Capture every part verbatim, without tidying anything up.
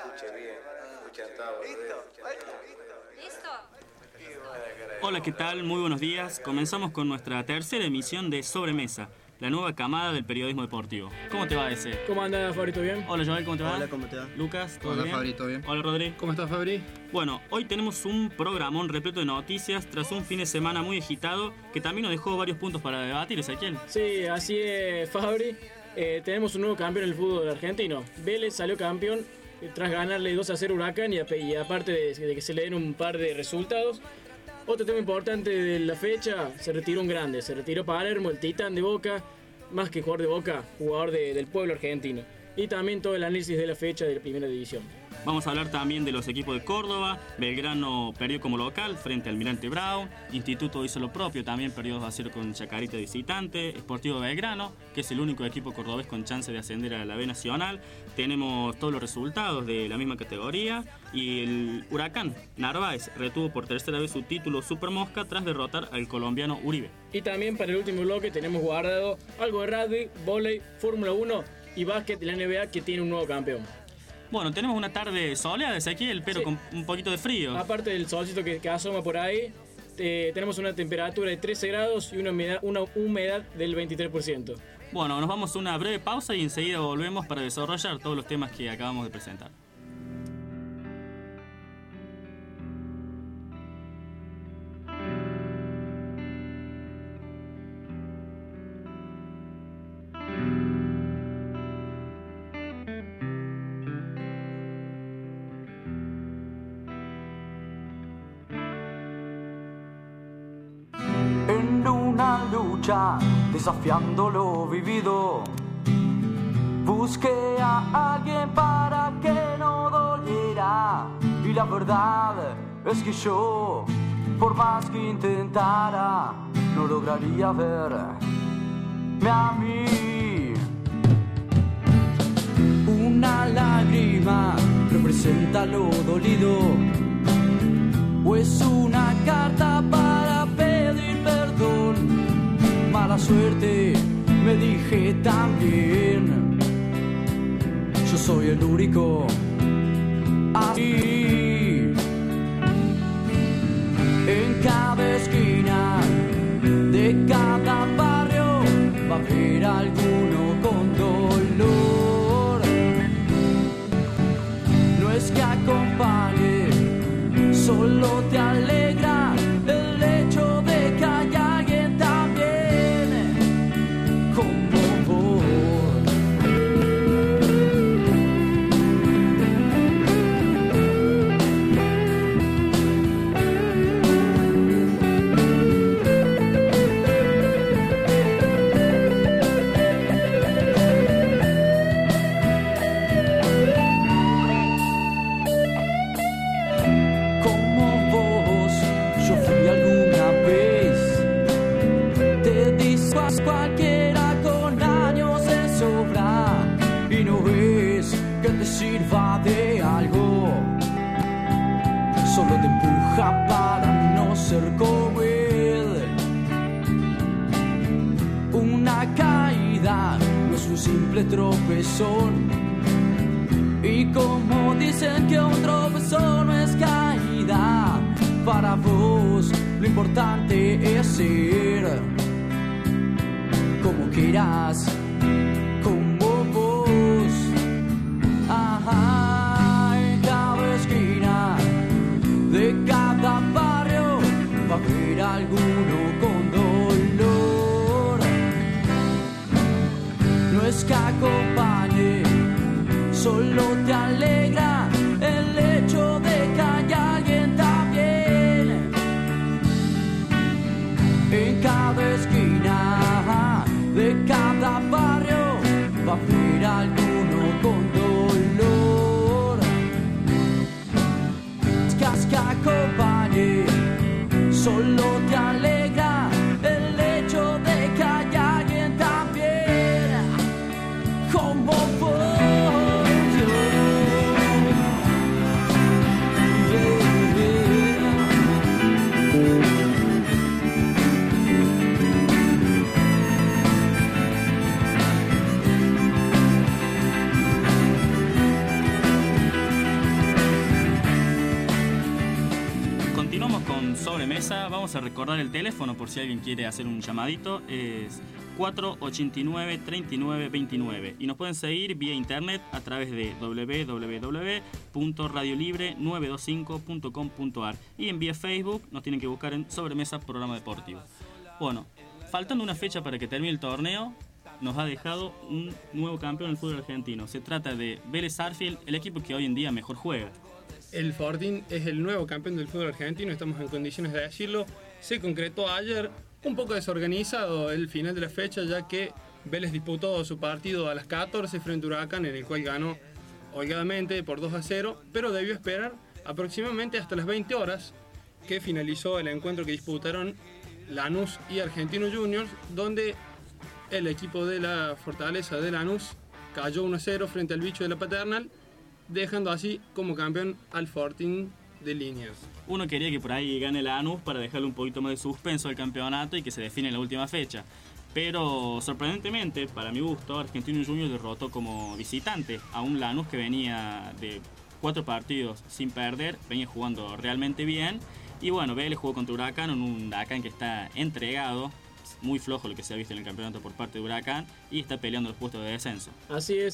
Escuche bien, escucha todo. ¿Listo? Hola, ¿qué tal? Muy buenos días. Comenzamos con nuestra tercera emisión de Sobremesa, la nueva camada del periodismo deportivo. ¿Cómo te va ese? ¿Cómo anda, Fabrito? ¿Bien? Hola, Joel, ¿cómo te va? Hola, ¿cómo te va? Lucas, ¿todo Hola, bien? Fabri, ¿todo bien? Hola, Rodri. ¿Cómo estás, Fabri? Bueno, hoy tenemos un programón repleto de noticias tras un fin de semana muy agitado que también nos dejó varios puntos para debatir, Ezequiel. Sí, así es, Fabri. Eh, tenemos un nuevo campeón en el fútbol argentino. Vélez salió campeón eh, tras ganarle dos a cero Huracán y, a- y aparte de, de que se le den un par de resultados. Otro tema importante de la fecha, se retiró un grande, se retiró Palermo, el titán de Boca, más que jugador de Boca, jugador de- del pueblo argentino. Y también todo el análisis de la fecha de la primera división. Vamos a hablar también de los equipos de Córdoba. Belgrano perdió como local frente al Almirante Brown. Instituto hizo lo propio, también perdió dos a cero con Chacarita de visitante. Sportivo Belgrano, que es el único equipo cordobés con chance de ascender a la B Nacional. Tenemos todos los resultados de la misma categoría. Y el Huracán Narváez retuvo por tercera vez su título Super Mosca tras derrotar al colombiano Uribe. Y también para el último bloque tenemos guardado algo de rugby, vóley, Fórmula uno y básquet de la N B A que tiene un nuevo campeón. Bueno, tenemos una tarde soleada, Ezequiel, pero Sí. con un poquito de frío. Aparte del solcito que, que asoma por ahí, eh, tenemos una temperatura de trece grados y una humedad, una humedad del veintitrés por ciento. Bueno, nos vamos a una breve pausa y enseguida volvemos para desarrollar todos los temas que acabamos de presentar. En una lucha, desafiando lo vivido, busqué a alguien para que no doliera. Y la verdad es que yo, por más que intentara, no lograría verme a mí. Una lágrima representa lo dolido, o es una carta para pedir perdón. Mala suerte, me dije también. Yo soy el único así. En cada esquina de cada barrio va a haber alguno con dolor. No es que acompañe, solo te alegra el hecho de que hay alguien también como vos. Cualquiera con años de sobra y no ves que te sirva de algo, solo te empuja para no ser como él. Una caída no es un simple tropezón, y como dicen que un tropezón no es caída, para vos lo importante es ser como quieras, como vos. Ajá, en cada esquina de cada barrio va a haber alguno con dolor. No es que acompañe, solo te alegra el hecho de que hay alguien también. En cada esquina de cada barrio va a haber alguno con dolor. Es que acompañe, solo te alegra el hecho de que hay alguien también como vos. Mesa. Vamos a recordar el teléfono por si alguien quiere hacer un llamadito. Es cuatro ochenta y nueve, treinta y nueve, veintinueve. Y nos pueden seguir vía internet a través de doble u doble u doble u punto radio libre novecientos veinticinco punto com punto a r. Y en vía Facebook nos tienen que buscar en Sobremesa Programa Deportivo. Bueno, faltando una fecha para que termine el torneo, nos ha dejado un nuevo campeón en el fútbol argentino. Se trata de Vélez Sarsfield, el equipo que hoy en día mejor juega. El Fortín es el nuevo campeón del fútbol argentino, estamos en condiciones de decirlo. Se concretó ayer, un poco desorganizado el final de la fecha, ya que Vélez disputó su partido a las catorce frente a Huracán, en el cual ganó holgadamente por dos a cero, pero debió esperar aproximadamente hasta las veinte horas, que finalizó el encuentro que disputaron Lanús y Argentinos Juniors, donde el equipo de la Fortaleza de Lanús cayó uno a cero frente al bicho de la Paternal, dejando así como campeón al Fortín de Liniers. Uno quería que por ahí gane Lanús para dejarle un poquito más de suspenso al campeonato y que se define en la última fecha. Pero sorprendentemente, para mi gusto, Argentinos Juniors derrotó como visitante a un Lanús que venía de cuatro partidos sin perder, venía jugando realmente bien. Y bueno, Vélez jugó contra Huracán, en un Huracán que está entregado, muy flojo lo que se ha visto en el campeonato por parte de Huracán, y está peleando los puestos de descenso. Así es.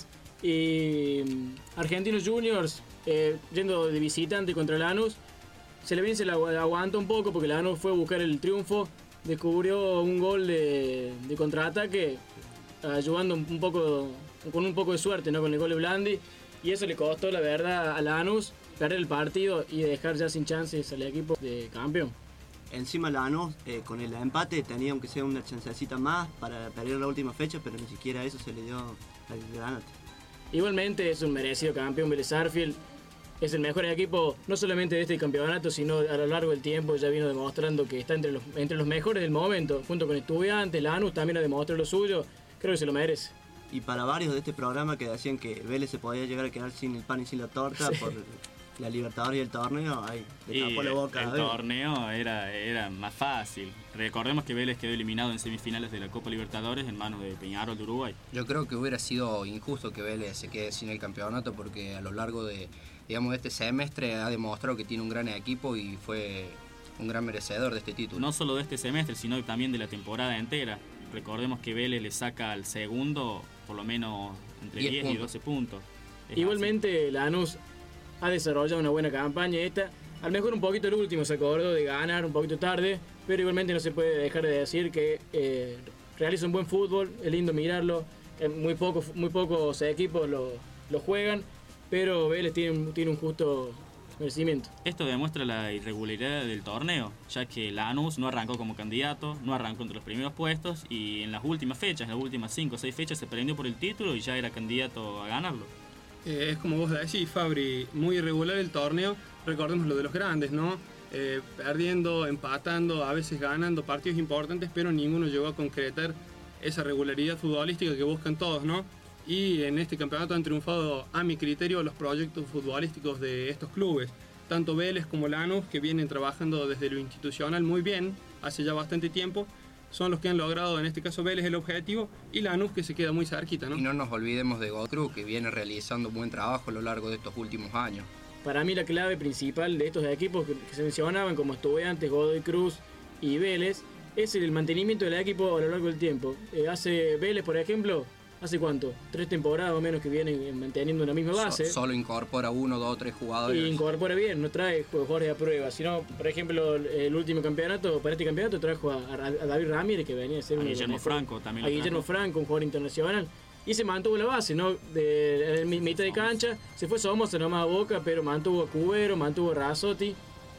Y Argentinos Juniors, eh, yendo de visitante contra Lanús, se le vence, la aguanta un poco porque Lanús fue a buscar el triunfo, descubrió un gol de, de contraataque, ayudando un poco, con un poco de suerte, ¿no? Con el gol de Blandi, y eso le costó, la verdad, a Lanús perder el partido y dejar ya sin chances al equipo de campeón. Encima Lanús, eh, con el empate, tenía aunque sea una chancecita más para perder la última fecha, pero ni siquiera eso se le dio al granate. Igualmente es un merecido campeón Vélez Sarsfield. Es el mejor equipo no solamente de este campeonato, sino a lo largo del tiempo ya vino demostrando que está entre los, entre los mejores del momento, junto con Estudiantes. Lanús también ha demostrado lo suyo, creo que se lo merece. Y para varios de este programa que decían que Vélez se podía llegar a quedar sin el pan y sin la torta, sí, por la Libertadores y el torneo, ay, le tapó la boca. El torneo era, era más fácil. Recordemos que Vélez quedó eliminado en semifinales de la Copa Libertadores en manos de Peñarol de Uruguay. Yo creo que hubiera sido injusto que Vélez se quede sin el campeonato, porque a lo largo de, digamos, de este semestre ha demostrado que tiene un gran equipo y fue un gran merecedor de este título. No solo de este semestre, sino también de la temporada entera. Recordemos que Vélez le saca al segundo por lo menos entre diez, diez y doce puntos. Es Igualmente Lanús ha desarrollado una buena campaña esta. A lo mejor un poquito el último se acordó de ganar un poquito tarde, pero igualmente no se puede dejar de decir que eh, realiza un buen fútbol, es lindo mirarlo. Eh, muy, poco, muy pocos equipos lo, lo juegan, pero Vélez tiene, tiene un justo merecimiento. Esto demuestra la irregularidad del torneo, ya que Lanús no arrancó como candidato, no arrancó entre los primeros puestos y en las últimas fechas, en las últimas cinco o seis fechas se prendió por el título y ya era candidato a ganarlo. Eh, es como vos decís, Fabri, muy irregular el torneo. Recordemos lo de los grandes, ¿no? Eh, perdiendo, empatando, a veces ganando partidos importantes, pero ninguno llegó a concretar esa regularidad futbolística que buscan todos, ¿no? Y en este campeonato han triunfado, a mi criterio, los proyectos futbolísticos de estos clubes. Tanto Vélez como Lanús, que vienen trabajando desde lo institucional muy bien, hace ya bastante tiempo, son los que han logrado, en este caso Vélez, el objetivo, y Lanús, que se queda muy cerquita, ¿no? Y no nos olvidemos de Godoy Cruz, que viene realizando un buen trabajo a lo largo de estos últimos años. Para mí la clave principal de estos equipos que, que se mencionaban, como Estudiantes, Godoy Cruz y Vélez, es el mantenimiento del equipo a lo largo del tiempo. Eh, hace Vélez, por ejemplo, ¿hace cuánto? Tres temporadas o menos que vienen manteniendo una misma base. So, solo incorpora uno, dos, tres jugadores. Y incorpora bien, no trae jugadores a prueba. Sino, por ejemplo, el último campeonato, para este campeonato trajo a, a David Ramírez, que venía a ser a un Guillermo Franco también. A Guillermo Franco, un jugador internacional. Y se mantuvo la base, ¿no? De, de mitad de cancha, se fue Somoza nomás a Boca, pero mantuvo a Cubero, mantuvo a Razzotti,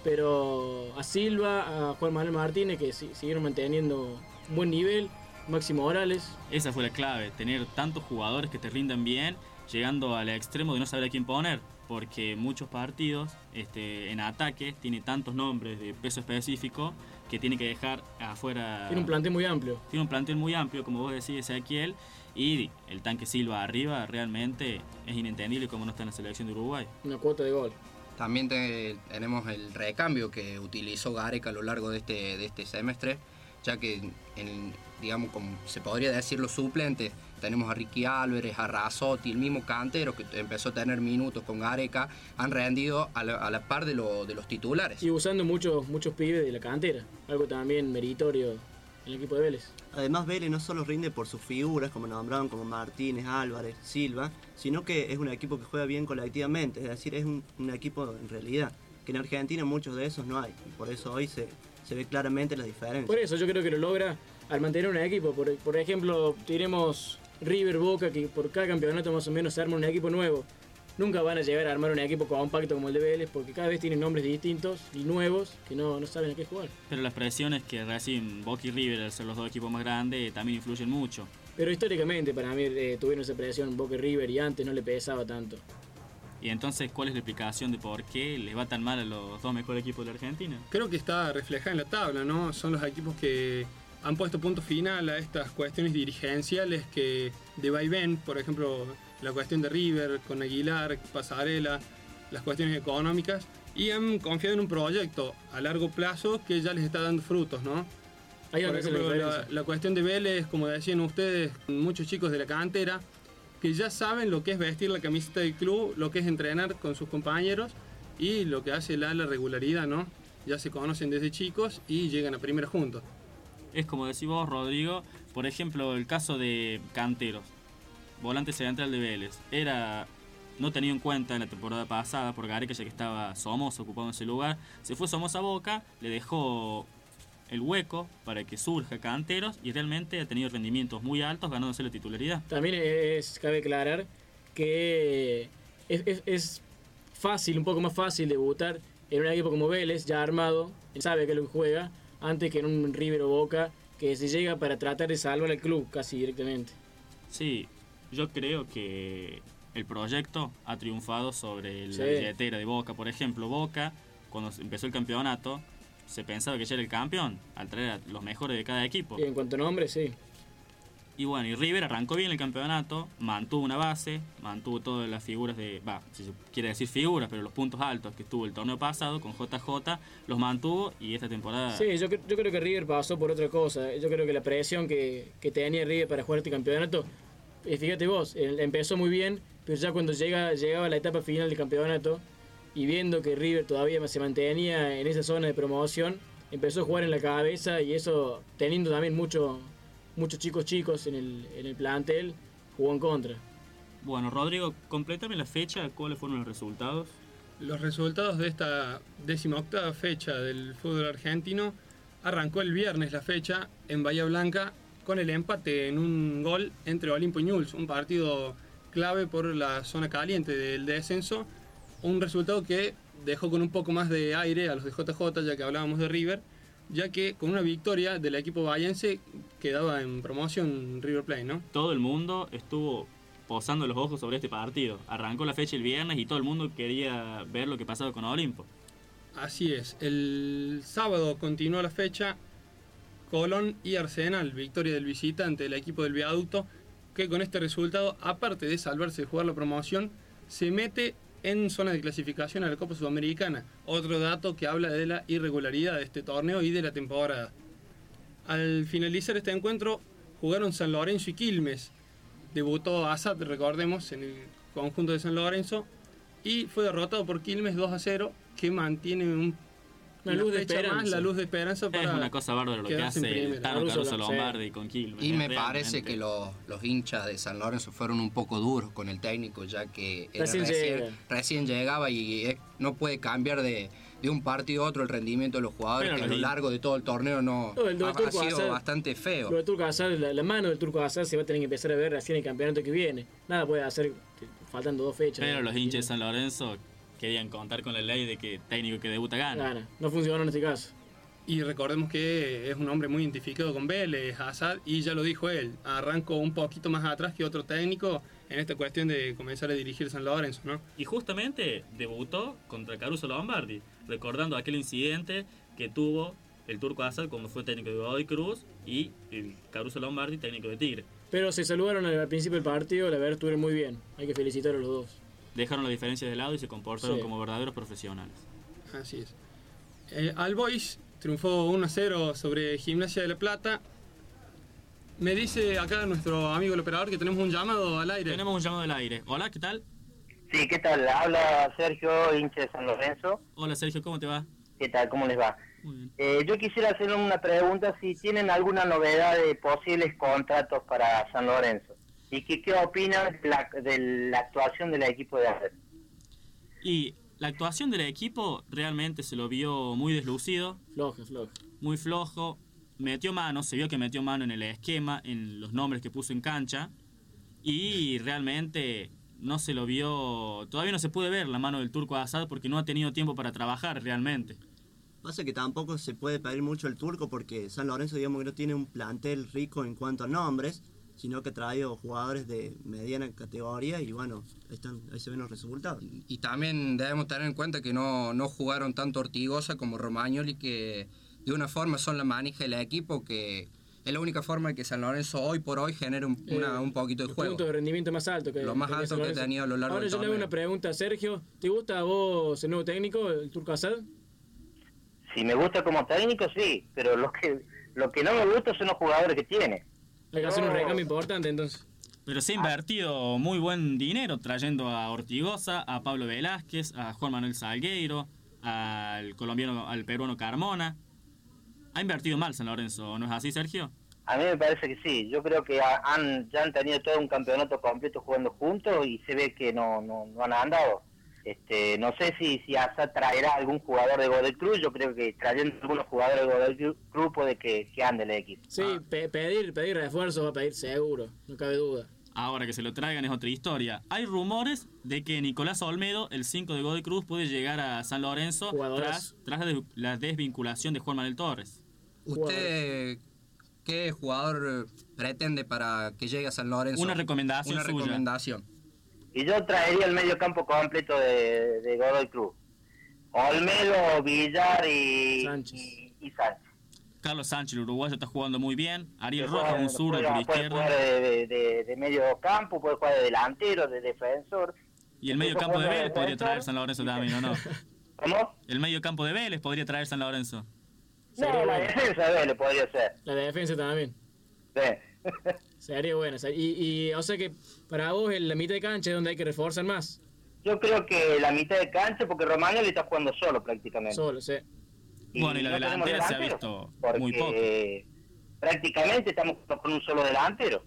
pero a Silva, a Juan Manuel Martínez, que sí, siguieron manteniendo un buen nivel. Máximo Morales. Esa fue la clave, tener tantos jugadores que te rindan bien, llegando al extremo de no saber a quién poner, porque muchos partidos este, en ataque tiene tantos nombres de peso específico que tiene que dejar afuera. Tiene un plantel muy amplio. Tiene un plantel muy amplio, como vos decís, Ezequiel, y el tanque Silva arriba realmente es inentendible como no está en la selección de Uruguay. Una cuota de gol. También te, tenemos el recambio que utilizó Gareca a lo largo de este, de este semestre, ya que en, digamos, como se podría decir los suplentes. Tenemos a Ricky Álvarez, a Razzotti, el mismo Cantero que empezó a tener minutos con Gareca, han rendido a la, a la par de, lo, de los titulares. Y usando muchos muchos pibes de la cantera, algo también meritorio en el equipo de Vélez. Además, Vélez no solo rinde por sus figuras, como nombraron, como Martínez, Álvarez, Silva, sino que es un equipo que juega bien colectivamente, es decir, es un, un equipo en realidad, que en Argentina muchos de esos no hay, y por eso hoy se, se ve claramente la diferencia. Por eso yo creo que lo logra al mantener un equipo. Por, por ejemplo, diremos River, Boca, que por cada campeonato más o menos se arma un equipo nuevo. Nunca van a llegar a armar un equipo compacto como el de Vélez, porque cada vez tienen nombres distintos y nuevos que no, no saben a qué jugar. Pero las presiones que reciben Boca y River, al ser los dos equipos más grandes, también influyen mucho. Pero históricamente para mí eh, tuvieron esa presión Boca y River y antes no le pesaba tanto. Y entonces, ¿cuál es la explicación de por qué les va tan mal a los dos mejores equipos de la Argentina? Creo que está reflejada en la tabla, ¿no? Son los equipos que han puesto punto final a estas cuestiones dirigenciales que de vaivén, por ejemplo, la cuestión de River con Aguilar, Pasarela, las cuestiones económicas, y han confiado en un proyecto a largo plazo que ya les está dando frutos, ¿no? Ahí Por donde se ejemplo, la la, diferencia. la cuestión de Vélez, como decían ustedes, muchos chicos de la cantera que ya saben lo que es vestir la camiseta del club, lo que es entrenar con sus compañeros y lo que hace la, la regularidad, ¿no? Ya se conocen desde chicos y llegan a primera juntos. Es como decís vos, Rodrigo, por ejemplo, el caso de Canteros, volante central de Vélez, era no tenido en cuenta en la temporada pasada por Gareca, ya que estaba Somoza ocupando ese lugar. Se fue Somoza a Boca, le dejó el hueco para que surja Canteros y realmente ha tenido rendimientos muy altos ganándose la titularidad. También es, cabe aclarar que es, es, es fácil, un poco más fácil debutar en un equipo como Vélez, ya armado, sabe que es lo que juega, antes que en un River o Boca que se llega para tratar de salvar al club casi directamente. Sí, yo creo que el proyecto ha triunfado sobre la Sí. billetera de Boca. Por ejemplo, Boca, cuando empezó el campeonato, se pensaba que ya era el campeón, al traer a los mejores de cada equipo. Y en cuanto a nombre, sí. Y bueno, y River arrancó bien el campeonato, mantuvo una base, mantuvo todas las figuras de, va, si se quiere decir figuras, pero los puntos altos que estuvo el torneo pasado con J J, los mantuvo y esta temporada... Sí, yo, cre- yo creo que River pasó por otra cosa. Yo creo que la presión que, que tenía River para jugar este campeonato, eh, fíjate vos, él empezó muy bien, pero ya cuando llega, llegaba la etapa final del campeonato y viendo que River todavía se mantenía en esa zona de promoción, empezó a jugar en la cabeza y eso, teniendo también mucho, muchos chicos chicos en el, en el plantel, jugó en contra. Bueno, Rodrigo, complétame la fecha, ¿cuáles fueron los resultados? Los resultados de esta decimoctava fecha del fútbol argentino arrancó el viernes la fecha en Bahía Blanca con el empate en un gol entre Olimpo y Newell's, un partido clave por la zona caliente del descenso, un resultado que dejó con un poco más de aire a los de J J, ya que hablábamos de River, ya que con una victoria del equipo bahiense quedaba en promoción River Plate, ¿no? Todo el mundo estuvo posando los ojos sobre este partido. Arrancó la fecha el viernes y todo el mundo quería ver lo que pasaba con Olimpo. Así es, el sábado continuó la fecha Colón y Arsenal, victoria del visitante del equipo del Viaducto, que con este resultado, aparte de salvarse de jugar la promoción, se mete en zona de clasificación a la Copa Sudamericana. Otro dato que habla de la irregularidad de este torneo y de la temporada. Al finalizar este encuentro, jugaron San Lorenzo y Quilmes. Debutó Asad, recordemos, en el conjunto de San Lorenzo, y fue derrotado por Quilmes dos a cero, que mantiene un, Una luz de fecha esperanza. más, la luz de esperanza para Es una cosa bárbara lo que quedarse en hace el primera. Tano Caruso Caruso Lom- Lombardi con Quilmes. Y me Realmente. parece que los, los hinchas de San Lorenzo fueron un poco duros con el técnico, ya que era Recién recién, llega. recién llegaba y eh, no puede cambiar de, de un partido a otro el rendimiento de los jugadores, Pero que a los lo hin- largo de todo el torneo no, No, el ha, Turco ha sido Asad- bastante feo. Lo de Turco Asad, la, la mano del Turco Asad se va a tener que empezar a ver recién en el campeonato que viene. Nada puede hacer faltando dos fechas. Pero los hinchas de San Lorenzo querían contar con la ley de que técnico que debuta gana. Gana. No funcionó en este caso. Y recordemos que es un hombre muy identificado con Vélez, Asad, y ya lo dijo él, arrancó un poquito más atrás que otro técnico en esta cuestión de comenzar a dirigir San Lorenzo, ¿no? Y justamente debutó contra Caruso Lombardi, recordando aquel incidente que tuvo el Turco Asad cuando fue técnico de Godoy Cruz y el Caruso Lombardi técnico de Tigre. Pero se saludaron al, al principio del partido, la verdad estuvieron muy bien. Hay que felicitar a los dos. Dejaron las diferencias de lado y se comportaron Sí. como verdaderos profesionales. Así es. Eh, All Boys triunfó uno a cero sobre Gimnasia de La Plata. Me dice acá nuestro amigo el operador que tenemos un llamado al aire. Tenemos un llamado al aire. Hola, ¿qué tal? Sí, ¿qué tal? Habla Sergio, hincha de San Lorenzo. Hola, Sergio, ¿cómo te va? ¿Qué tal? ¿Cómo les va? Muy bien. Eh, yo quisiera hacerle una pregunta, si tienen alguna novedad de posibles contratos para San Lorenzo. ¿Y qué, qué opinan de la, de la actuación del equipo de ayer? Y la actuación del equipo realmente se lo vio muy deslucido. Floja, floja. Muy flojo. Metió mano, se vio que metió mano en el esquema, en los nombres que puso en cancha. Y realmente no se lo vio, todavía no se puede ver la mano del Turco Asad porque no ha tenido tiempo para trabajar realmente. Pasa que tampoco se puede pedir mucho el Turco porque San Lorenzo, digamos, que no tiene un plantel rico en cuanto a nombres, sino que ha traído jugadores de mediana categoría y bueno, ahí, están, ahí se ven los resultados. Y también debemos tener en cuenta que no, no jugaron tanto Ortigosa como Romagnoli, que de una forma son la manija del equipo, que es la única forma de que San Lorenzo hoy por hoy genere un, una, Eh, un poquito de el juego. punto de rendimiento más alto que Lo más tenía alto San que Lorenzo. ha tenido a lo largo Ahora del yo le hago torneo. una pregunta a Sergio. ¿Te gusta a vos el nuevo técnico, el Turco Asad? Si me gusta como técnico, sí, pero lo que lo que no me gusta son los jugadores que tiene. Hay que hacer un No. recambio importante entonces. Pero se ha invertido muy buen dinero trayendo a Ortigosa, a Pablo Velázquez, a Juan Manuel Salgueiro, al colombiano, al peruano Carmona. Ha invertido mal San Lorenzo, ¿no es así, Sergio? A mí me parece que sí. Yo creo que ha- han ya han tenido todo un campeonato completo jugando juntos y se ve que no no, no han andado. Este, no sé si si Asad traerá algún jugador de Godoy Cruz. Yo creo que trayendo algunos jugadores de Godoy Cruz puede que, que ande el equipo. Sí, pe- pedir, pedir refuerzos va a pedir seguro, no cabe duda. Ahora que se lo traigan es otra historia. Hay rumores de que Nicolás Olmedo, el cinco de Godoy Cruz, puede llegar a San Lorenzo Jugadorazo. tras, tras la, des- la desvinculación de Juan Manuel Torres. ¿Usted qué jugador pretende para que llegue a San Lorenzo? Una recomendación Una suya. recomendación. Y yo traería el medio campo completo de, de Godoy Cruz. Olmedo, Villar y Sánchez. y, y Sánchez. Carlos Sánchez, el uruguayo, está jugando muy bien. Ariel Puede Rojas, jugar- un zurdo por puede- la puede jugar izquierda. de, de- de medio campo, puede jugar de delantero, de defensor. Y el medio Incluso campo de juega Vélez podría defensor. traer San Lorenzo también, ¿o no? ¿Cómo? El medio campo de Vélez podría traer San Lorenzo. Sería No, la bueno. defensa de Vélez podría ser. La defensa también. Sí. Sería buena. ser- Y, y o sea que para vos en la mitad de cancha es donde hay que reforzar más. Yo creo que la mitad de cancha, porque Romagnoli está jugando solo prácticamente. Solo, sí. Bueno, y la no tenemos delantera se ha delantero, visto porque muy poco. prácticamente estamos con un solo delantero.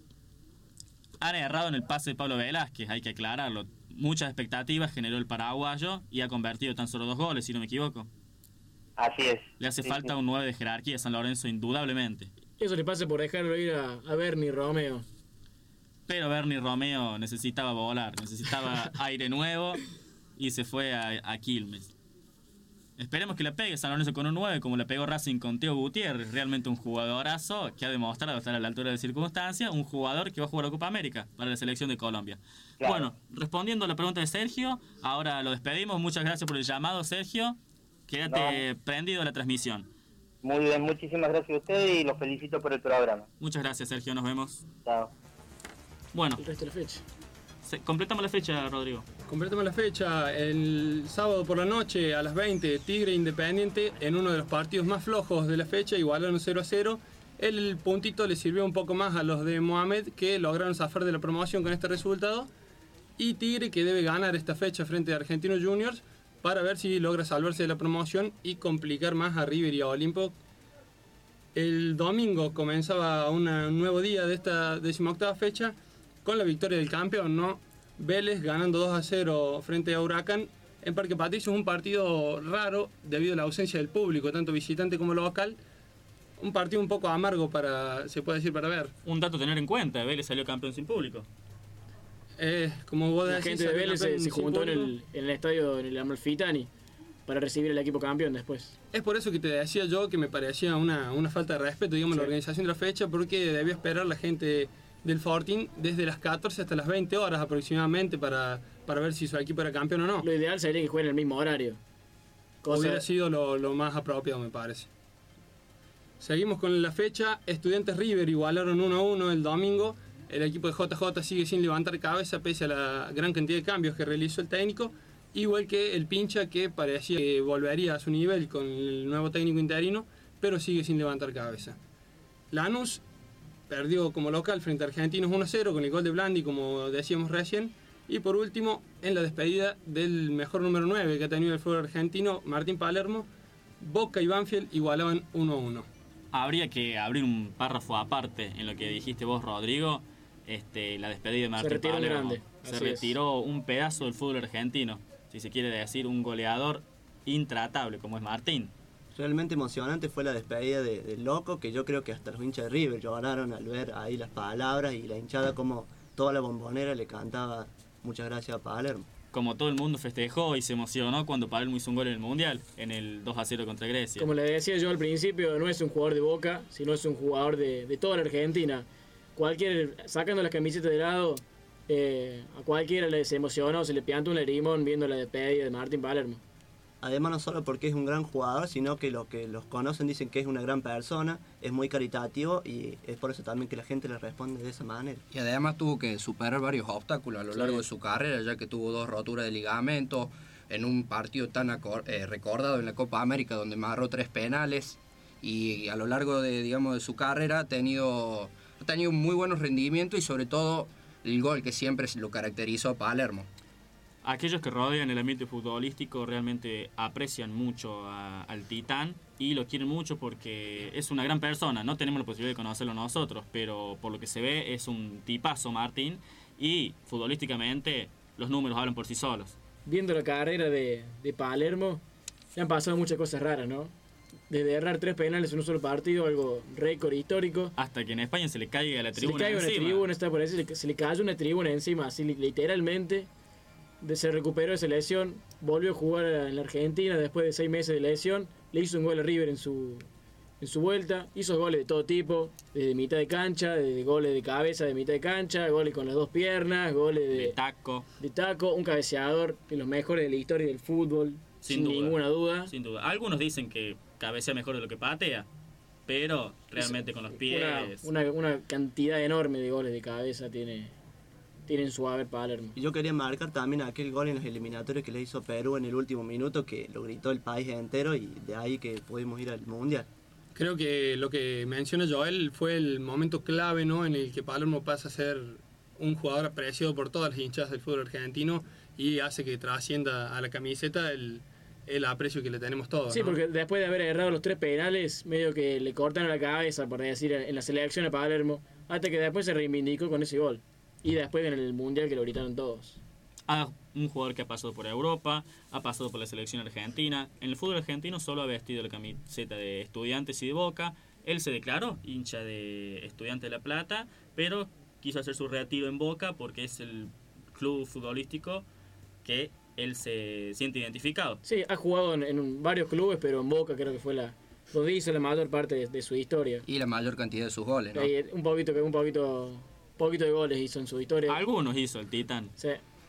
Han errado en el pase de Pablo Velázquez, hay que aclararlo. Muchas expectativas generó el paraguayo y ha convertido tan solo dos goles, si no me equivoco. Así es. Le hace Sí, falta sí. un nueve de jerarquía a San Lorenzo, indudablemente. Eso le pasa por dejarlo ir a, a Bernie Romeo. Pero Bernie Romeo necesitaba volar, necesitaba aire nuevo y se fue a, a Quilmes. Esperemos que le pegue San Lorenzo con un nueve, como le pegó Racing con Teo Gutiérrez. Realmente un jugadorazo que ha demostrado estar a la altura de circunstancias. Un jugador que va a jugar la Copa América para la selección de Colombia. Claro. Bueno, respondiendo a la pregunta de Sergio, ahora lo despedimos. Muchas gracias por el llamado, Sergio. Quédate prendido a la transmisión. Muy bien, muchísimas gracias a ustedes y los felicito por el programa. Muchas gracias, Sergio. Nos vemos. Chao. Bueno, El resto de la fecha. se- completamos la fecha, Rodrigo. Completamos la fecha. El sábado por la noche a las veinte, Tigre Independiente, en uno de los partidos más flojos de la fecha, igualaron cero a cero. El puntito le sirvió un poco más a los de Mohamed, que lograron zafar de la promoción con este resultado. Y Tigre, que debe ganar esta fecha frente a Argentinos Juniors para ver si logra salvarse de la promoción y complicar más a River y a Olimpo. El domingo comenzaba una- un nuevo día de esta decimoctava fecha con la victoria del campeón, ¿no? Vélez ganando dos a cero frente a Huracán en Parque Patricio. Es un partido raro debido a la ausencia del público, tanto visitante como local. Un partido un poco amargo para, se puede decir, para ver. Un dato a tener en cuenta, Vélez salió campeón sin público. Eh, como vos La decís, gente de salió Vélez se, campeón se sin juntó en público. el, en el estadio, en el Amalfitani, para recibir el equipo campeón después. Es por eso que te decía yo que me parecía una, una falta de respeto, digamos, Sí. la organización de la fecha, porque debía esperar la gente del Fortín desde las catorce hasta las veinte horas aproximadamente para, para ver si su equipo era campeón o no. Lo ideal sería que jueguen en el mismo horario. Cosa- Hubiera sido lo, lo más apropiado, me parece. Seguimos con la fecha. Estudiantes River igualaron uno a uno el domingo. El equipo de J J sigue sin levantar cabeza pese a la gran cantidad de cambios que realizó el técnico. Igual que el Pincha, que parecía que volvería a su nivel con el nuevo técnico interino, pero sigue sin levantar cabeza. Lanús perdió como local frente a Argentinos uno a cero con el gol de Blandi, como decíamos recién. Y por último, en la despedida del mejor número nueve que ha tenido el fútbol argentino, Martín Palermo, Boca y Banfield igualaban uno a uno. Habría que abrir un párrafo aparte en lo que dijiste vos, Rodrigo. Este, la despedida de Martín Se retiró Palermo. grande. Se Así retiró es. un pedazo del fútbol argentino. Si se quiere decir, un goleador intratable como es Martín. Realmente emocionante fue la despedida de, de Loco, que yo creo que hasta los hinchas de River lloraron al ver ahí las palabras y la hinchada como toda la bombonera le cantaba muchas gracias a Palermo. Como todo el mundo festejó y se emocionó cuando Palermo hizo un gol en el Mundial, en el dos a cero contra Grecia. Como le decía yo al principio, no es un jugador de Boca, sino es un jugador de, de toda la Argentina. Cualquier, sacando las camisetas de lado, eh, a cualquiera le se emocionó, se le pianta un lagrimón viendo la despedida de Martín Palermo. Además, no solo porque es un gran jugador, sino que los que los conocen dicen que es una gran persona, es muy caritativo y es por eso también que la gente le responde de esa manera. Y además tuvo que superar varios obstáculos a lo largo de su carrera, ya que tuvo dos roturas de ligamento en un partido tan acor- eh, recordado en la Copa América, donde marró tres penales. Y a lo largo de, digamos, de su carrera ha tenido, ha tenido muy buenos rendimientos y sobre todo el gol que siempre lo caracterizó a Palermo. Aquellos que rodean el ambiente futbolístico realmente aprecian mucho a, al Titán y lo quieren mucho porque es una gran persona. No tenemos la posibilidad de conocerlo nosotros, pero por lo que se ve es un tipazo Martín y futbolísticamente los números hablan por sí solos. Viendo la carrera de, de Palermo, le han pasado muchas cosas raras, ¿no? Desde errar tres penales en un solo partido, algo récord histórico. Hasta que en España se le caiga la tribuna Se le caiga encima. una tribuna, está por ahí, se le, se le cayó una tribuna encima, así literalmente. De, se recuperó de esa lesión, volvió a jugar en la Argentina después de seis meses de lesión, le hizo un gol a River en su, en su vuelta, hizo goles de todo tipo, desde mitad de cancha, desde goles de cabeza de mitad de cancha, goles con las dos piernas, goles de, de taco, de taco, un cabeceador de los mejores de la historia del fútbol, sin, sin duda, ninguna duda. Sin duda. Algunos dicen que cabecea mejor de lo que patea, pero realmente es, con los pies... Una, una, una cantidad enorme de goles de cabeza tiene... tienen su haber Palermo. Y yo quería marcar también aquel gol en los eliminatorios que le hizo Perú en el último minuto, que lo gritó el país entero y de ahí que pudimos ir al Mundial. Creo que lo que menciona Joel fue el momento clave, ¿no?, en el que Palermo pasa a ser un jugador apreciado por todas las hinchas del fútbol argentino y hace que trascienda a la camiseta el, el aprecio que le tenemos todos. Sí, ¿no? Porque después de haber errado los tres penales, medio que le cortaron la cabeza, por decir, en la selección a Palermo, hasta que después se reivindicó con ese gol. Y después en el Mundial que lo gritaron todos. Ah, un jugador que ha pasado por Europa, ha pasado por la selección argentina. En el fútbol argentino solo ha vestido la camiseta de Estudiantes y de Boca. Él se declaró hincha de Estudiantes de La Plata, pero quiso hacer su retiro en Boca porque es el club futbolístico que él se siente identificado. Sí, ha jugado en, en varios clubes, pero en Boca creo que fue la donde hizo la mayor parte de, de su historia. Y la mayor cantidad de sus goles, ¿no? Eh, un poquito, un poquito... poquito de goles hizo en su historia. Algunos hizo el Titán. Sí.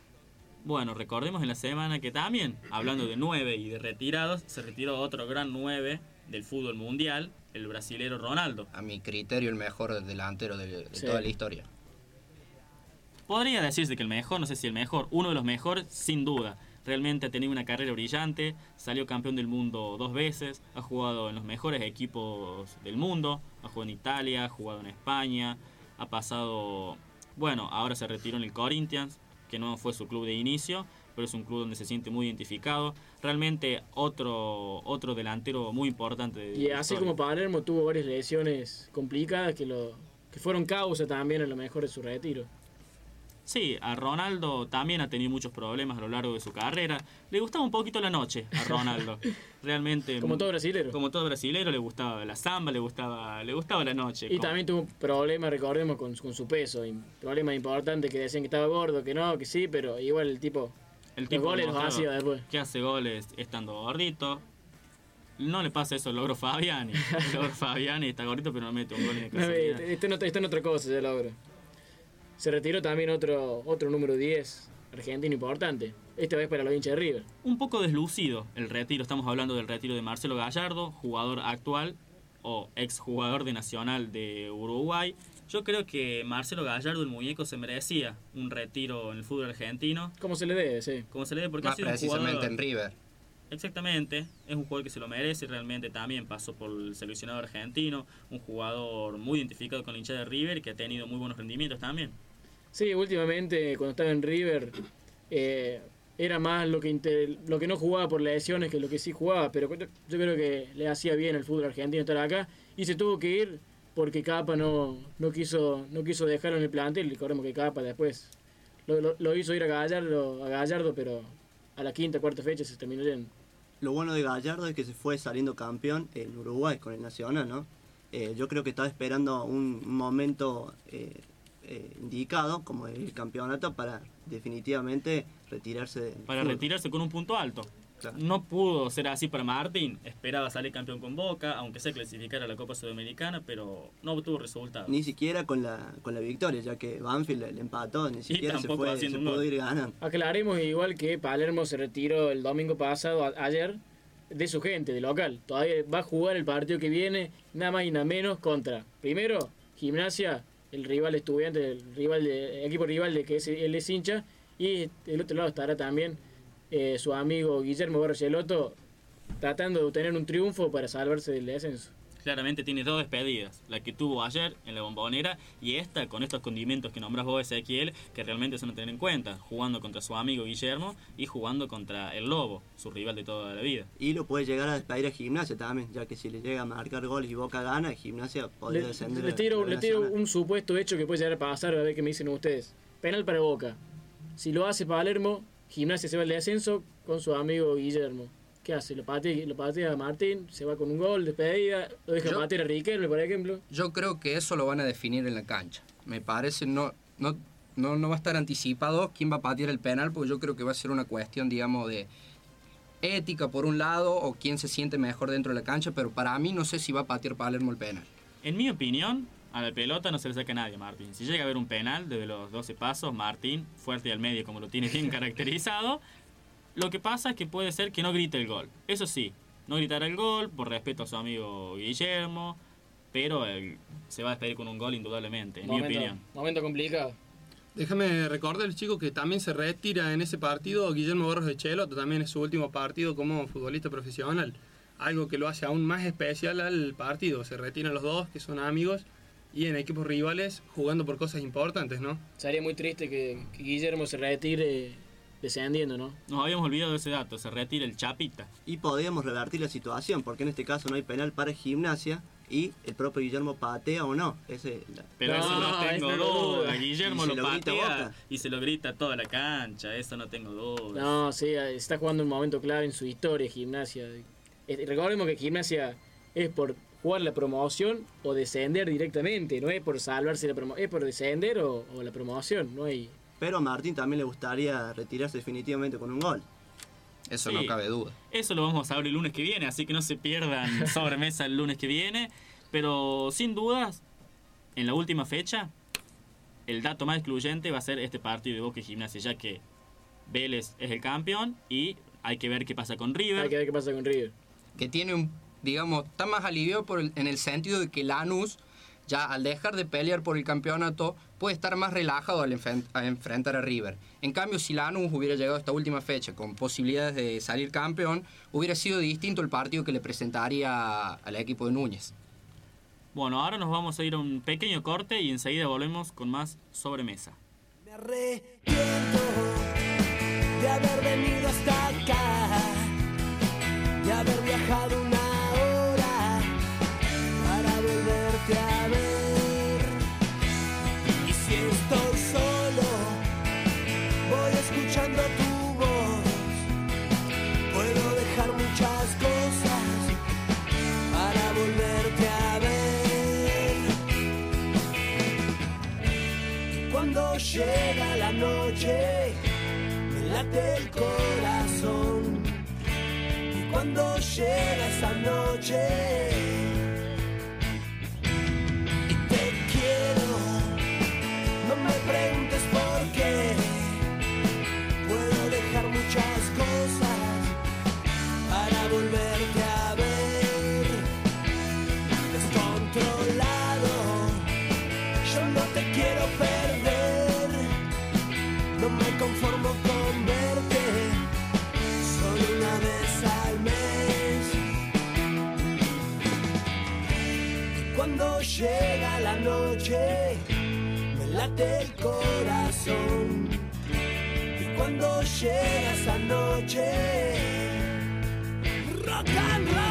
Bueno, recordemos en la semana que también, hablando de nueve y de retirados, se retiró otro gran nueve del fútbol mundial, el brasilero Ronaldo. A mi criterio, el mejor delantero de, de sí. toda la historia. Podría decirse que el mejor, no sé si el mejor, uno de los mejores, sin duda. Realmente ha tenido una carrera brillante, salió campeón del mundo dos veces, ha jugado en los mejores equipos del mundo, ha jugado en Italia, ha jugado en España, ha pasado, bueno, ahora se retiró en el Corinthians, que no fue su club de inicio, pero es un club donde se siente muy identificado. Realmente otro otro delantero muy importante de Y así como Palermo tuvo varias lesiones complicadas que lo que fueron causa también a lo mejor de su retiro. Sí, a Ronaldo también ha tenido muchos problemas a lo largo de su carrera. Le gustaba un poquito la noche a Ronaldo. Realmente. Como todo brasilero. Como todo brasilero, le gustaba la samba, le gustaba, le gustaba la noche. Y como... también tuvo problemas, recordemos, con, con su peso. Problemas importantes que decían que estaba gordo, que no, que sí, pero igual el tipo. El tipo los goles los hacía después. Que hace goles estando gordito. No le pasa eso al Logro Fabiani. El Logro Fabiani está gordito, pero no mete un gol en no, está, en, está en otra cosa, ya Logro. Se retiró también otro otro número diez argentino importante, esta vez para los hinchas de River. Un poco deslucido el retiro, estamos hablando del retiro de Marcelo Gallardo, jugador actual o exjugador de Nacional de Uruguay. Yo creo que Marcelo Gallardo, el muñeco, se merecía un retiro en el fútbol argentino. Como se le debe, sí. Como se le debe, porque Más ha sido un precisamente jugador... en River. Exactamente, es un jugador que se lo merece, realmente también pasó por el seleccionado argentino, un jugador muy identificado con la hinchada de River, que ha tenido muy buenos rendimientos también. Sí, últimamente cuando estaba en River eh, era más lo que inter- lo que no jugaba por lesiones que lo que sí jugaba, pero yo creo que le hacía bien al fútbol argentino estar acá y se tuvo que ir porque Capa no, no quiso no quiso dejarlo en el plantel. Recordemos que Capa después lo, lo, lo hizo ir a Gallardo, a Gallardo, pero a la quinta, cuarta fecha se terminó yendo. Lo bueno de Gallardo es que se fue saliendo campeón en Uruguay con el Nacional, ¿no? Eh, yo creo que estaba esperando un momento eh, eh, indicado, como el campeonato, para definitivamente retirarse del Para fútbol. retirarse con un punto alto. Claro. No pudo ser así para Martín, esperaba salir campeón con Boca, aunque se clasificara a la Copa Sudamericana, pero no obtuvo resultados. Ni siquiera con la con la victoria, ya que Banfield le empató, ni siquiera se, tampoco fue, se haciendo un pudo gol. ir ganando. Aclaremos igual que Palermo se retiró el domingo pasado, a- ayer, de su gente, de local. Todavía va a jugar el partido que viene, nada más y nada menos, contra, primero, Gimnasia, el rival estudiante, el rival de, el equipo rival de que es, él es hincha, y del otro lado estará también eh, su amigo Guillermo Barrichelotto, tratando de obtener un triunfo para salvarse del descenso. Claramente tiene dos despedidas, la que tuvo ayer en la Bombonera y esta con estos condimentos que nombras vos, Ezequiel, que realmente son a tener en cuenta, jugando contra su amigo Guillermo y jugando contra el Lobo, su rival de toda la vida. Y lo puede llegar a despedir a Gimnasia también, ya que si le llega a marcar goles y Boca gana, Gimnasia podría Le, descender. le a- tiro, a le tiro Nacional. un supuesto hecho que puede llegar a pasar, a ver qué me dicen ustedes. Penal para Boca. Si lo hace Palermo, Gimnasia se va al descenso con su amigo Guillermo. ¿Qué hace? Lo patea, lo patea a Martín, se va con un gol, despedida, lo deja Yo- patear a Riquelme, por ejemplo. Yo creo que eso lo van a definir en la cancha. Me parece, no, no, no, no va a estar anticipado quién va a patear el penal, porque yo creo que va a ser una cuestión, digamos, de ética por un lado, o quién se siente mejor dentro de la cancha, pero para mí no sé si va a patear Palermo el penal. En mi opinión, a la pelota no se le saca a nadie a Martín. Si llega a haber un penal desde los doce pasos, Martín, fuerte y al medio como lo tiene bien caracterizado, lo que pasa es que puede ser que no grite el gol. Eso sí, no gritará el gol por respeto a su amigo Guillermo, pero él se va a despedir con un gol indudablemente, en mi Momento, opinión. momento complicado. Déjame recordarles, chicos, que también se retira en ese partido Guillermo Barros Echelotto, también es su último partido como futbolista profesional. Algo que lo hace aún más especial al partido. Se retiran los dos, que son amigos, y en equipos rivales jugando por cosas importantes, ¿no? Sería muy triste que, que Guillermo se retire descendiendo, ¿no? Nos habíamos olvidado de ese dato, se retira el Chapita. Y podríamos revertir la situación, porque en este caso no hay penal para Gimnasia y el propio Guillermo patea o no. Ese, la- Pero No, eso no tengo eso no duda. duda. Guillermo Y se lo lo grita patea Boca. y se lo grita a toda la cancha, eso no tengo duda. No, sí, está jugando un momento clave en su historia, Gimnasia. Eh, Recordemos que Gimnasia es por jugar la promoción o descender directamente, no es por salvarse la promoción, es por descender o, o la promoción, no hay... Pero a Martín también le gustaría retirarse definitivamente con un gol. Eso Sí. no cabe duda. Eso lo vamos a ver el lunes que viene, así que no se pierdan sobremesa el lunes que viene. Pero sin dudas, en la última fecha, el dato más excluyente va a ser este partido de Boca y Gimnasia, ya que Vélez es el campeón y hay que ver qué pasa con River. Hay que ver qué pasa con River. Que tiene un, digamos, está más aliviado por el- en el sentido de que Lanús, ya al dejar de pelear por el campeonato, puede estar más relajado al enfen- a enfrentar a River. En cambio, si Lanús hubiera llegado a esta última fecha con posibilidades de salir campeón, hubiera sido distinto el partido que le presentaría al equipo de Núñez. Bueno, ahora nos vamos a ir a un pequeño corte y enseguida volvemos con más sobremesa. Me arrepiento de haber venido hasta acá, de haber viajado una hora para volverte a ver. Y si estoy solo, voy escuchando tu voz. Puedo dejar muchas cosas para volverte a ver. Cuando llega la noche, me late el corazón. Y cuando llega esa noche, y te quiero, no me preguntes por qué. Puedo dejar muchas cosas para volverte a ver. Descontrolado, yo no te quiero perder. No me conformo con verte solo una vez a late el corazón. Y cuando llega esa noche, rock and roll.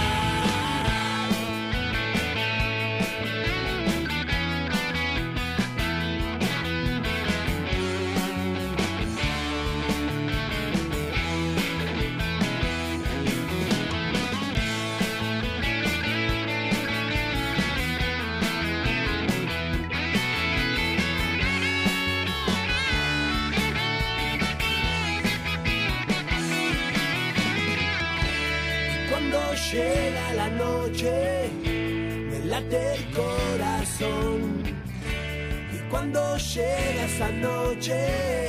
Llega la noche, me late el corazón. Y cuando llega esa noche,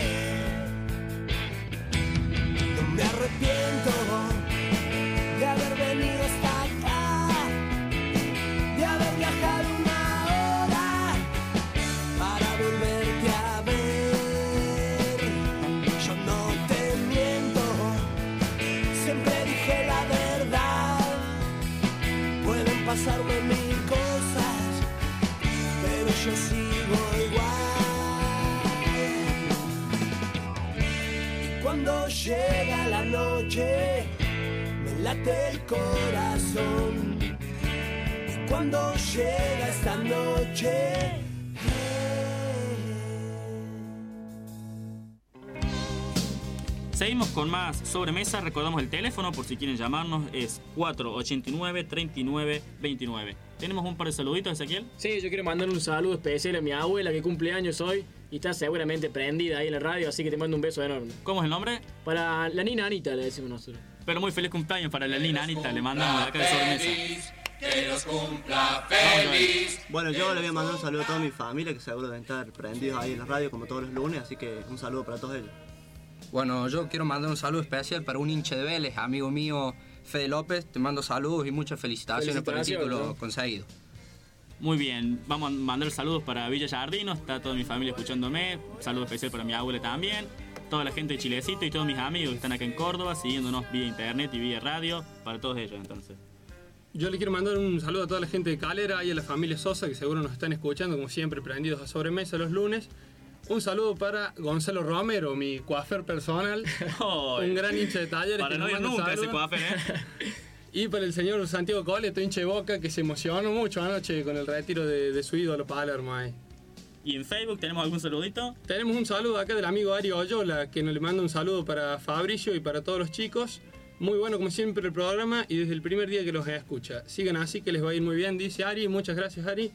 no me arrepiento de haber venido hasta acá, de haber viajado una hora para volverte a ver. Yo no te miento, siempre dije la verdad. Pueden pasarme mil cosas, pero yo sigo igual. Y cuando llega la noche, me late el corazón. Y cuando llega esta noche, Seguimos con más sobremesa. Recordamos el teléfono por si quieren llamarnos. Es cuatro ochenta y nueve, treinta y nueve, veintinueve. ¿Tenemos un par de saluditos, Ezequiel? Sí, yo quiero mandar un saludo especial a mi abuela que cumple años hoy y está seguramente prendida ahí en la radio, así que te mando un beso enorme. ¿Cómo es el nombre? Para la Nina Anita le decimos nosotros. Pero muy feliz cumpleaños para la Nina Anita. Le mandamos de acá de sobremesa. Que los cumpla feliz. Bueno, yo le voy a mandar un saludo a toda mi familia que seguro deben estar prendidos ahí en la radio como todos los lunes, así que un saludo para todos ellos. Bueno, yo quiero mandar un saludo especial para un hincha de Vélez, amigo mío, Fede López. Te mando saludos y muchas felicitaciones, felicitaciones por el título ¿no? conseguido. Muy bien, vamos a mandar saludos para Villa Jardino. Está toda mi familia escuchándome. Saludo especial para mi abuela también. Toda la gente de Chilecito y todos mis amigos que están acá en Córdoba, siguiéndonos vía internet y vía radio. Para todos ellos, entonces. Yo le quiero mandar un saludo a toda la gente de Calera y a la familia Sosa, que seguro nos están escuchando, como siempre, prendidos a sobremesa los lunes. Un saludo para Gonzalo Romero, mi coafer personal, oh, un gran hincha de Talleres. Para que no ir nunca ese coafer, ¿eh? Y para el señor Santiago Coleto, hincha de Boca, que se emocionó mucho anoche con el retiro de, de su ídolo Palermo ahí. ¿Y en Facebook tenemos algún saludito? Tenemos un saludo acá del amigo Ari Oyola, que nos le manda un saludo para Fabricio y para todos los chicos. Muy bueno como siempre el programa y desde el primer día que los escucha. Sigan así que les va a ir muy bien, dice Ari. Muchas gracias, Ari.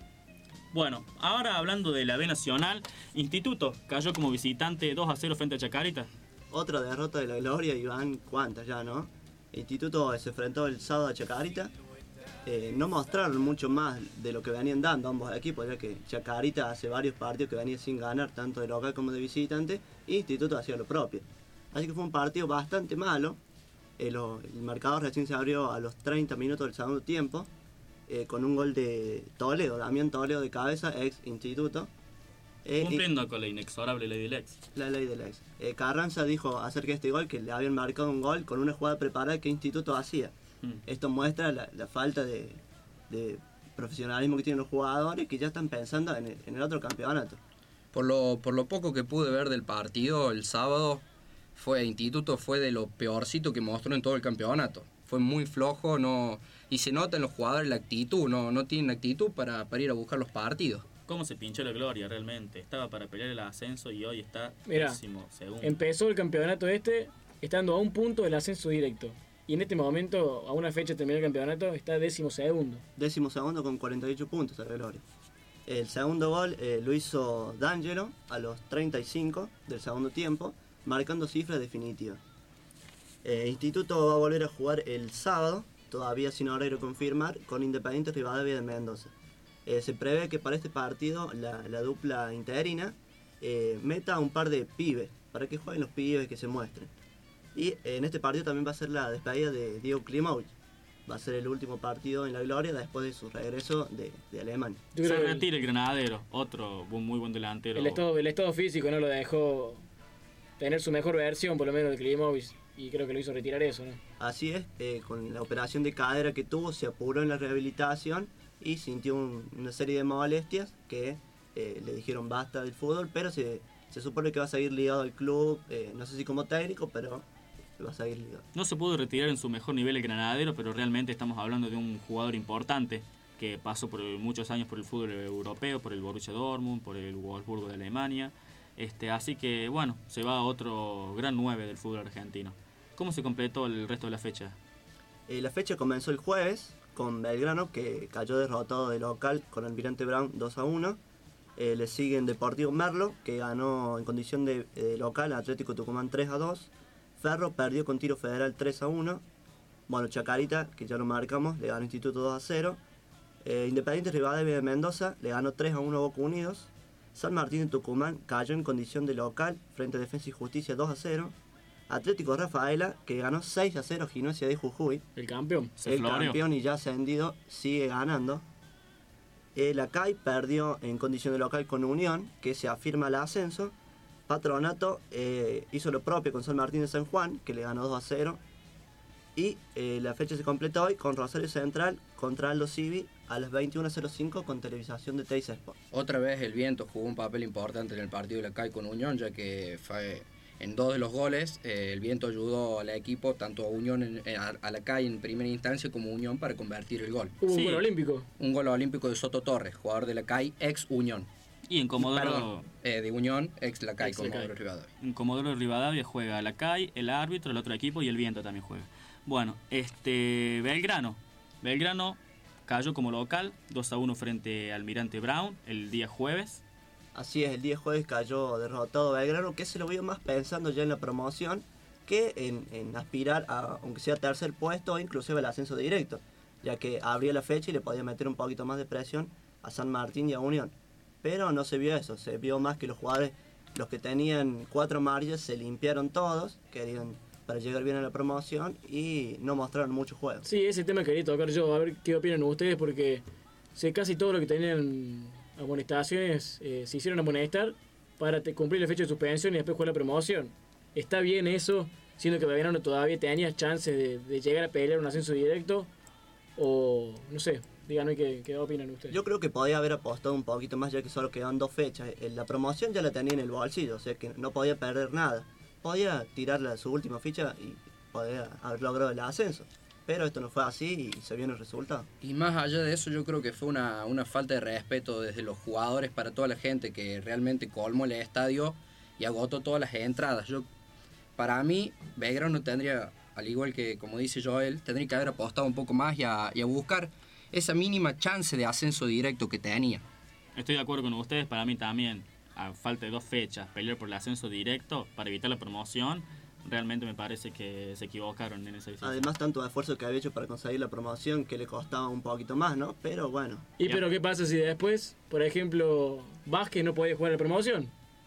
Bueno, ahora hablando de la B Nacional, Instituto cayó como visitante dos a cero frente a Chacarita. Otra derrota de la Gloria, Iván, ¿cuántas ya, no? El Instituto se enfrentó el sábado a Chacarita. Eh, no mostraron mucho más de lo que venían dando ambos equipos, ya que Chacarita hace varios partidos que venía sin ganar, tanto de local como de visitante, y Instituto hacía lo propio. Así que fue un partido bastante malo. Eh, lo, el marcador recién se abrió a los treinta minutos del segundo tiempo. Eh, con un gol de Toledo, Damián Toledo de cabeza, ex Instituto. Eh, Cumpliendo y, con la inexorable ley del ex. La ley del ex. Eh, Carranza dijo acerca de este gol que le habían marcado un gol con una jugada preparada que Instituto hacía. Mm. Esto muestra la, la falta de, de profesionalismo que tienen los jugadores que ya están pensando en el, en el otro campeonato. Por lo, por lo poco que pude ver del partido el sábado, fue Instituto fue de lo peorcito que mostró en todo el campeonato. Fue muy flojo, no y se nota en los jugadores la actitud, no, no tienen actitud para, para ir a buscar los partidos. ¿Cómo se pinchó la Gloria realmente? Estaba para pelear el ascenso y hoy está Mirá, décimo segundo. Empezó el campeonato este estando a un punto del ascenso directo. Y en este momento, a una fecha de terminar el campeonato, está décimo segundo. Décimo segundo con cuarenta y ocho puntos la Gloria. El segundo gol eh, lo hizo D'Angelo a los treinta y cinco del segundo tiempo, marcando cifras definitivas. Eh, Instituto va a volver a jugar el sábado, todavía sin horario confirmar, con Independiente Rivadavia de Mendoza. Eh, se prevé que para este partido la, la dupla interina eh, meta un par de pibes, para que jueguen los pibes que se muestren. Y eh, en este partido también va a ser la despedida de Diego Klimovich. Va a ser el último partido en la Gloria después de su regreso de, de Alemania. Se retira el Granadero, otro muy buen delantero. El estado, el estado físico no lo dejó tener su mejor versión, por lo menos, de Klimovich. Y creo que lo hizo retirar eso, ¿no? Así es, eh, con la operación de cadera que tuvo, se apuró en la rehabilitación y sintió un, una serie de molestias que eh, le dijeron basta del fútbol, pero se, se supone que va a seguir ligado al club, eh, no sé si como técnico, pero va a seguir ligado. No se pudo retirar en su mejor nivel el Granadero, pero realmente estamos hablando de un jugador importante que pasó por muchos años por el fútbol europeo, por el Borussia Dortmund, por el Wolfsburgo de Alemania. Este, así que, bueno, se va a otro gran nueve del fútbol argentino. ¿Cómo se completó el resto de la fecha? Eh, la fecha comenzó el jueves con Belgrano, que cayó derrotado de local con Almirante Brown dos a uno. Eh, le siguen Deportivo Merlo, que ganó en condición de, de local a Atlético Tucumán tres a dos. Ferro perdió con Tiro Federal tres a uno. Bueno, Chacarita, que ya lo marcamos, le ganó Instituto dos a cero. Eh, Independiente Rivadavia de Mendoza le ganó tres a uno a Boca Unidos. San Martín de Tucumán cayó en condición de local frente a Defensa y Justicia dos a cero. Atlético Rafaela, que ganó seis a cero Gimnasia de Jujuy. El campeón. El campeón y ya ascendido, sigue ganando. El Acay perdió en condición de local con Unión, que se afirma el ascenso. Patronato eh, hizo lo propio con San Martín de San Juan, que le ganó dos a cero. Y eh, la fecha se completa hoy con Rosario Central contra Aldo Civi a las veintiuno cero cinco con televisación de Teis Sport. Otra vez el viento jugó un papel importante en el partido de la C A I con Unión, ya que fue en dos de los goles eh, el viento ayudó al equipo, tanto a Unión en, a, a la C A I en primera instancia como a Unión para convertir el gol. Hubo sí. un gol olímpico. Un gol olímpico de Soto Torres, jugador de la C A I, ex Unión. Y en Comodoro... Perdón, eh, de Unión, ex la C A I, Comodoro Rivadavia. En Comodoro Rivadavia juega la C A I, el árbitro, el otro equipo y el viento también juega. Bueno, este Belgrano. Belgrano cayó como local, dos a uno frente al Almirante Brown el día jueves. Así es, el día jueves cayó derrotado Belgrano, que se lo vio más pensando ya en la promoción que en, en aspirar a, aunque sea tercer puesto o inclusive el ascenso directo, ya que abría la fecha y le podía meter un poquito más de presión a San Martín y a Unión. Pero no se vio eso, se vio más que los jugadores, los que tenían cuatro amarillas, se limpiaron todos, querían para llegar bien a la promoción y no mostraron mucho juego. Sí, ese tema quería tocar yo, a ver qué opinan ustedes, porque sé casi todo lo que tenían amonestaciones eh, se hicieron amonestar para te, cumplir la fecha de suspensión y después jugar la promoción. ¿Está bien eso, siendo que Belgrano todavía tenía chances de, de llegar a pelear un ascenso directo? O, no sé, díganme qué, qué opinan ustedes. Yo creo que podía haber apostado un poquito más, ya que solo quedaban dos fechas. La promoción ya la tenía en el bolsillo, o sea que no podía perder nada. Podía tirarle su última ficha y podía haber logrado el ascenso. Pero esto no fue así y se vio en el resultado. Y más allá de eso, yo creo que fue una, una falta de respeto desde los jugadores para toda la gente que realmente colmó el estadio y agotó todas las entradas. Yo, para mí, Belgrano tendría, al igual que como dice Joel, tendría que haber apostado un poco más y a, y a buscar esa mínima chance de ascenso directo que tenía. Estoy de acuerdo con ustedes, para mí también, a falta de dos fechas, pelear por el ascenso directo para evitar la promoción. Realmente me parece que se equivocaron en esa decisión. Además, tanto esfuerzo que había hecho para conseguir la promoción que le costaba un poquito más, ¿no? Pero bueno. ¿Y yeah. pero qué pasa si después, por ejemplo, Vázquez no podía jugar la promoción?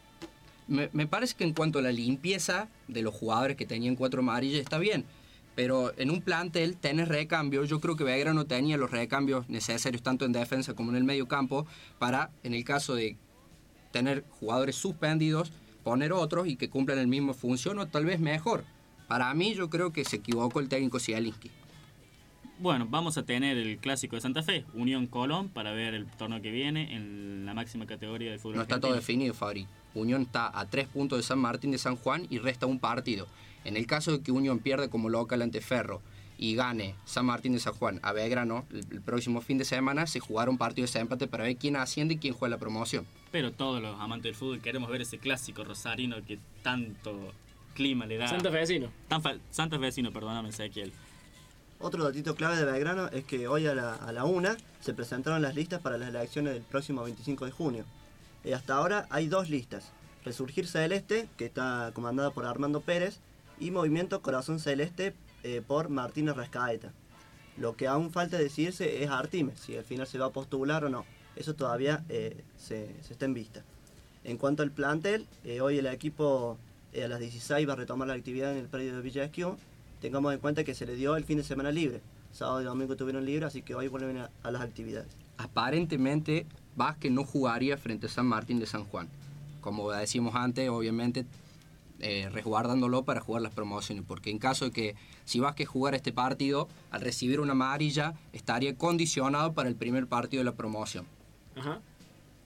Me, me parece que en cuanto a la limpieza de los jugadores que tenían cuatro amarillas está bien. Pero en un plantel tenés recambios. Yo creo que Belgrano tenía los recambios necesarios tanto en defensa como en el medio campo para, en el caso de tener jugadores suspendidos, poner otros y que cumplan el mismo función o tal vez mejor. Para mí yo creo que se equivocó el técnico Zielinski. Bueno, vamos a tener el clásico de Santa Fe, Unión Colón, para ver el torneo que viene en la máxima categoría del fútbol no argentino. Está todo definido, Fabri. Unión está a tres puntos de San Martín de San Juan y resta un partido. En el caso de que Unión pierda como local ante Ferro y gane San Martín de San Juan a Belgrano el, el próximo fin de semana, se jugará un partido de desempate para ver quién asciende y quién juega la promoción. Pero todos los amantes del fútbol queremos ver ese clásico rosarino que tanto clima le da. Santa Fecino. Santa Fecino, perdóname, Ezequiel. Otro datito clave de Belgrano es que hoy a la, a la una se presentaron las listas para las elecciones del próximo veinticinco de junio. Y hasta ahora hay dos listas. Resurgir Celeste, que está comandada por Armando Pérez, y Movimiento Corazón Celeste eh, por Martínez Rascaeta. Lo que aún falta decidirse es Artimes, si al final se va a postular o no. Eso todavía eh, se, se está en vista. En cuanto al plantel, eh, hoy el equipo eh, a las dieciséis va a retomar la actividad en el predio de Villa Esquiú. Tengamos en cuenta que se le dio el fin de semana libre. Sábado y domingo tuvieron libre, así que hoy vuelven a, a las actividades. Aparentemente, Vázquez no jugaría frente a San Martín de San Juan. Como decimos antes, obviamente, eh, resguardándolo para jugar las promociones. Porque en caso de que si Vázquez jugara este partido, al recibir una amarilla, estaría condicionado para el primer partido de la promoción. Ajá.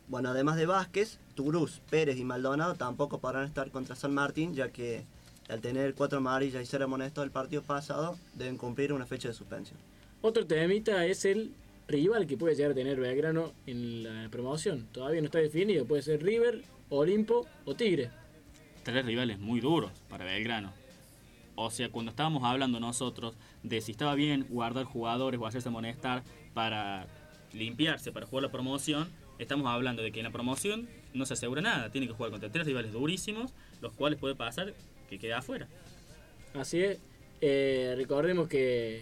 Bueno, además de Vázquez, Turús, Pérez y Maldonado tampoco podrán estar contra San Martín, ya que al tener cuatro amarillas y ser amonestados del partido pasado, deben cumplir una fecha de suspensión. Otro temita es el rival que puede llegar a tener Belgrano en la promoción. Todavía no está definido, puede ser River, Olimpo o Tigre. Tres rivales muy duros para Belgrano. O sea, cuando estábamos hablando nosotros de si estaba bien guardar jugadores o hacerse amonestar para limpiarse, para jugar la promoción, estamos hablando de que en la promoción no se asegura nada. Tiene que jugar contra tres rivales durísimos, los cuales puede pasar que quede afuera. Así es. Eh, recordemos que,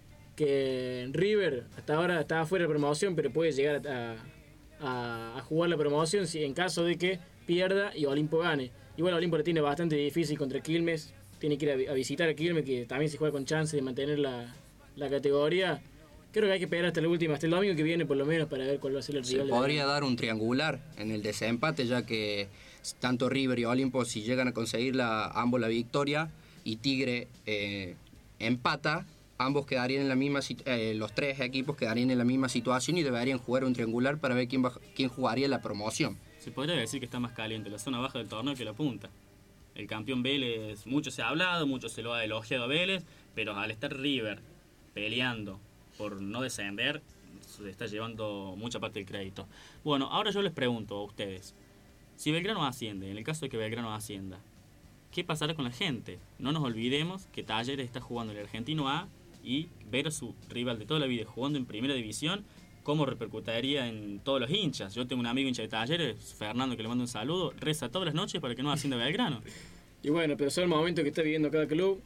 que River hasta ahora está afuera de la promoción, pero puede llegar a, a, a jugar la promoción si en caso de que pierda y Olimpo gane. Igual Olimpo le tiene bastante difícil contra Quilmes. Tiene que ir a, a visitar a Quilmes, que también se juega con chance de mantener la, la categoría. Creo que hay que esperar hasta la última, hasta el domingo que viene por lo menos, para ver cuál va a ser el rival. Se podría dar un triangular en el desempate, ya que tanto River y Olimpo, si llegan a conseguir la, ambos la victoria y Tigre eh, empata, ambos quedarían en la misma eh, los tres equipos quedarían en la misma situación y deberían jugar un triangular para ver quién, va, quién jugaría la promoción. Se podría decir que está más caliente la zona baja del torneo que la punta. El campeón Vélez, mucho se ha hablado, mucho se lo ha elogiado a Vélez, pero al estar River peleando por no descender, se está llevando mucha parte del crédito. Bueno, ahora yo les pregunto a ustedes, si Belgrano asciende, en el caso de que Belgrano ascienda, ¿qué pasará con la gente? No nos olvidemos que Talleres está jugando en el Argentino A y ver a su rival de toda la vida jugando en primera división, ¿cómo repercutiría en todos los hinchas? Yo tengo un amigo hincha de Talleres, Fernando, que le mando un saludo, reza todas las noches para que no ascienda Belgrano. Y bueno, pero son el momento que está viviendo cada club,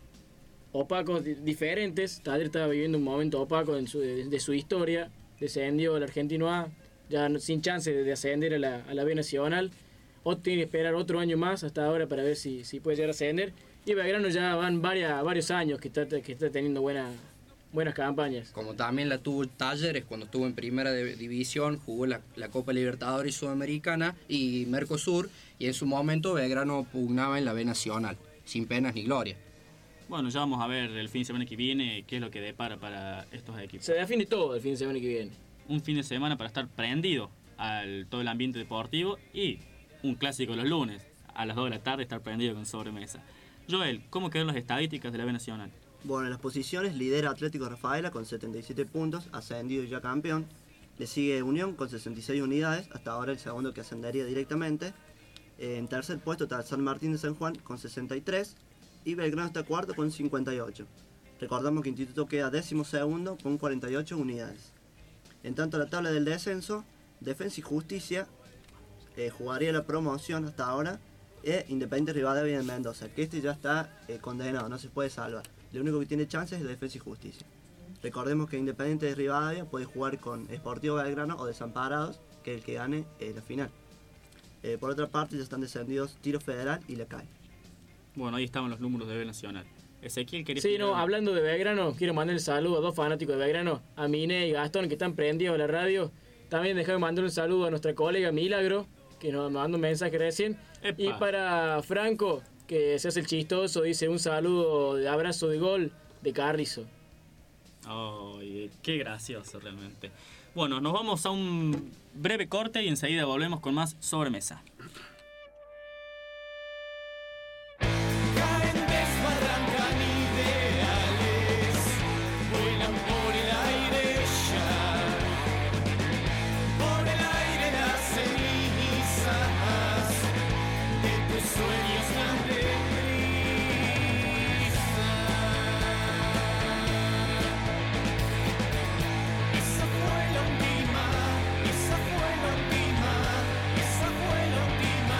opacos diferentes. Talleres estaba viviendo un momento opaco en su, de, de su historia, descendió al Argentino A, ya no, sin chance de, de ascender a la, a la B Nacional. Otro tiene que esperar otro año más hasta ahora para ver si, si puede llegar a ascender. Y Belgrano ya van varias, varios años que está, que está teniendo buena, buenas campañas. Como también la tuvo Talleres cuando estuvo en primera de, división, jugó la, la Copa Libertadores Sudamericana y Mercosur, y en su momento Belgrano pugnaba en la B Nacional, sin penas ni gloria. Bueno, ya vamos a ver el fin de semana que viene qué es lo que depara para estos equipos. Se define todo el fin de semana que viene. Un fin de semana para estar prendido al todo el ambiente deportivo y un clásico los lunes, a las dos de la tarde estar prendido con sobremesa. Joel, ¿cómo quedan las estadísticas de la B Nacional? Bueno, en las posiciones lidera Atlético Rafaela con setenta y siete puntos, ascendido y ya campeón. Le sigue Unión con sesenta y seis unidades, hasta ahora el segundo que ascendería directamente. En tercer puesto está San Martín de San Juan con sesenta y tres y Belgrano está cuarto con cincuenta y ocho. Recordamos que Instituto queda décimo segundo con cuarenta y ocho unidades. En tanto, la tabla del descenso, Defensa y Justicia eh, jugaría la promoción hasta ahora, e Independiente Rivadavia de Mendoza, que este ya está eh, condenado, no se puede salvar. Lo único que tiene chances es Defensa y Justicia. Recordemos que Independiente de Rivadavia puede jugar con Sportivo Belgrano o Desamparados, que es el que gane eh, la final. Eh, por otra parte, ya están descendidos Tiro Federal y La Calle. Bueno, ahí estaban los números de B Nacional. Ezequiel, ¿quería Sí, no, hablando de Belgrano, quiero mandar un saludo a dos fanáticos de Belgrano, a Mine y Gastón, que están prendidos a la radio. También déjame mandar un saludo a nuestra colega Milagro, que nos mandó un mensaje recién. Epa. Y para Franco, que se hace el chistoso, dice un saludo de abrazo de gol de Carrizo. Oh, qué gracioso realmente. Bueno, nos vamos a un breve corte y enseguida volvemos con más sobremesa. Esa fue la última, esa fue la última.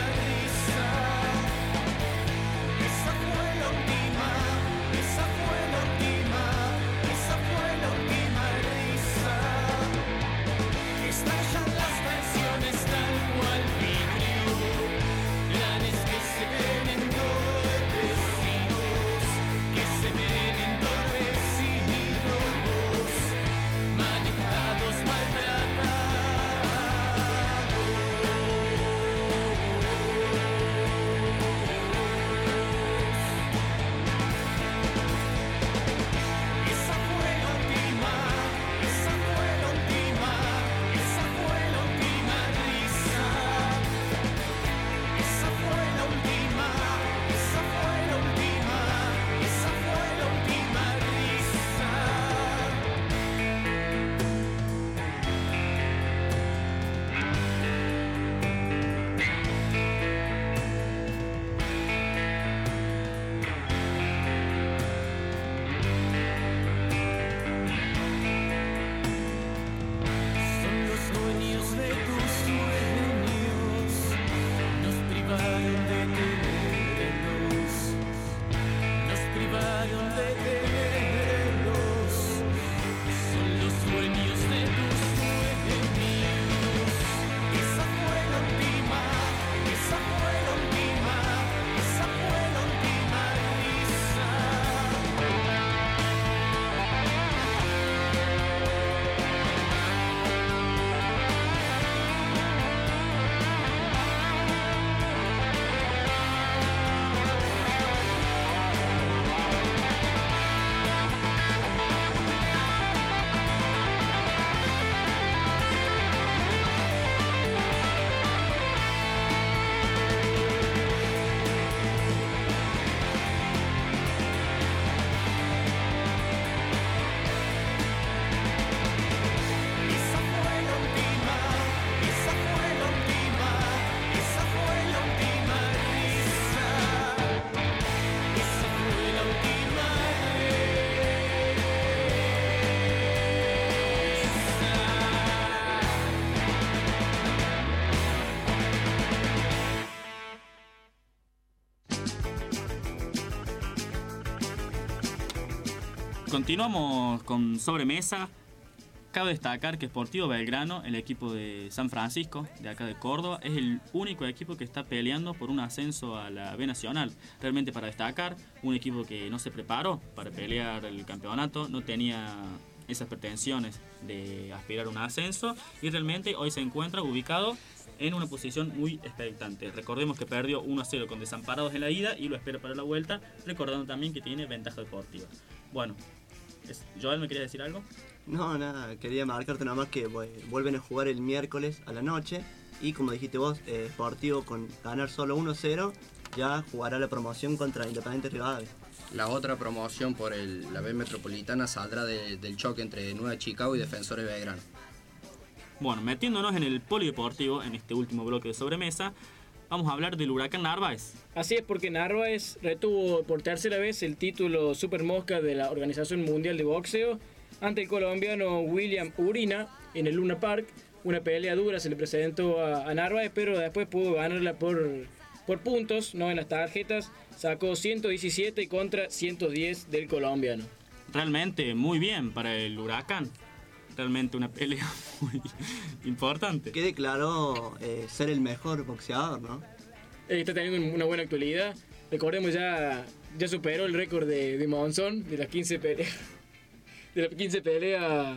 Continuamos con sobremesa. Cabe destacar que Sportivo Belgrano, el equipo de San Francisco, de acá de Córdoba, es el único equipo que está peleando por un ascenso a la B Nacional. Realmente para destacar, un equipo que no se preparó para pelear el campeonato, no tenía esas pretensiones de aspirar a un ascenso y realmente hoy se encuentra ubicado en una posición muy expectante. Recordemos que perdió uno a cero con Desamparados en la ida y lo espera para la vuelta, recordando también que tiene ventaja deportiva. Bueno, Joel, ¿me querías decir algo? No, nada, quería marcarte nada más que vuelven a jugar el miércoles a la noche y como dijiste vos, eh, Sportivo con ganar solo uno cero ya jugará la promoción contra Independiente Rivadavia. La otra promoción por el, la B Metropolitana saldrá de, del choque entre Nueva Chicago y Defensores Belgrano. Bueno, metiéndonos en el polideportivo, en este último bloque de sobremesa, vamos a hablar del Huracán Narváez. Así es, porque Narváez retuvo por tercera vez el título Super Mosca de la Organización Mundial de Boxeo ante el colombiano William Urina en el Luna Park. Una pelea dura se le presentó a, a Narváez, pero después pudo ganarla por, por puntos, no en las tarjetas. Sacó ciento diecisiete contra ciento diez del colombiano. Realmente muy bien para el Huracán. Realmente una pelea muy importante. Que declaró eh, ser el mejor boxeador, ¿no? Él está teniendo una buena actualidad. Recordemos, ya, ya superó el récord de, de Monzón, de las quince peleas. De las quince peleas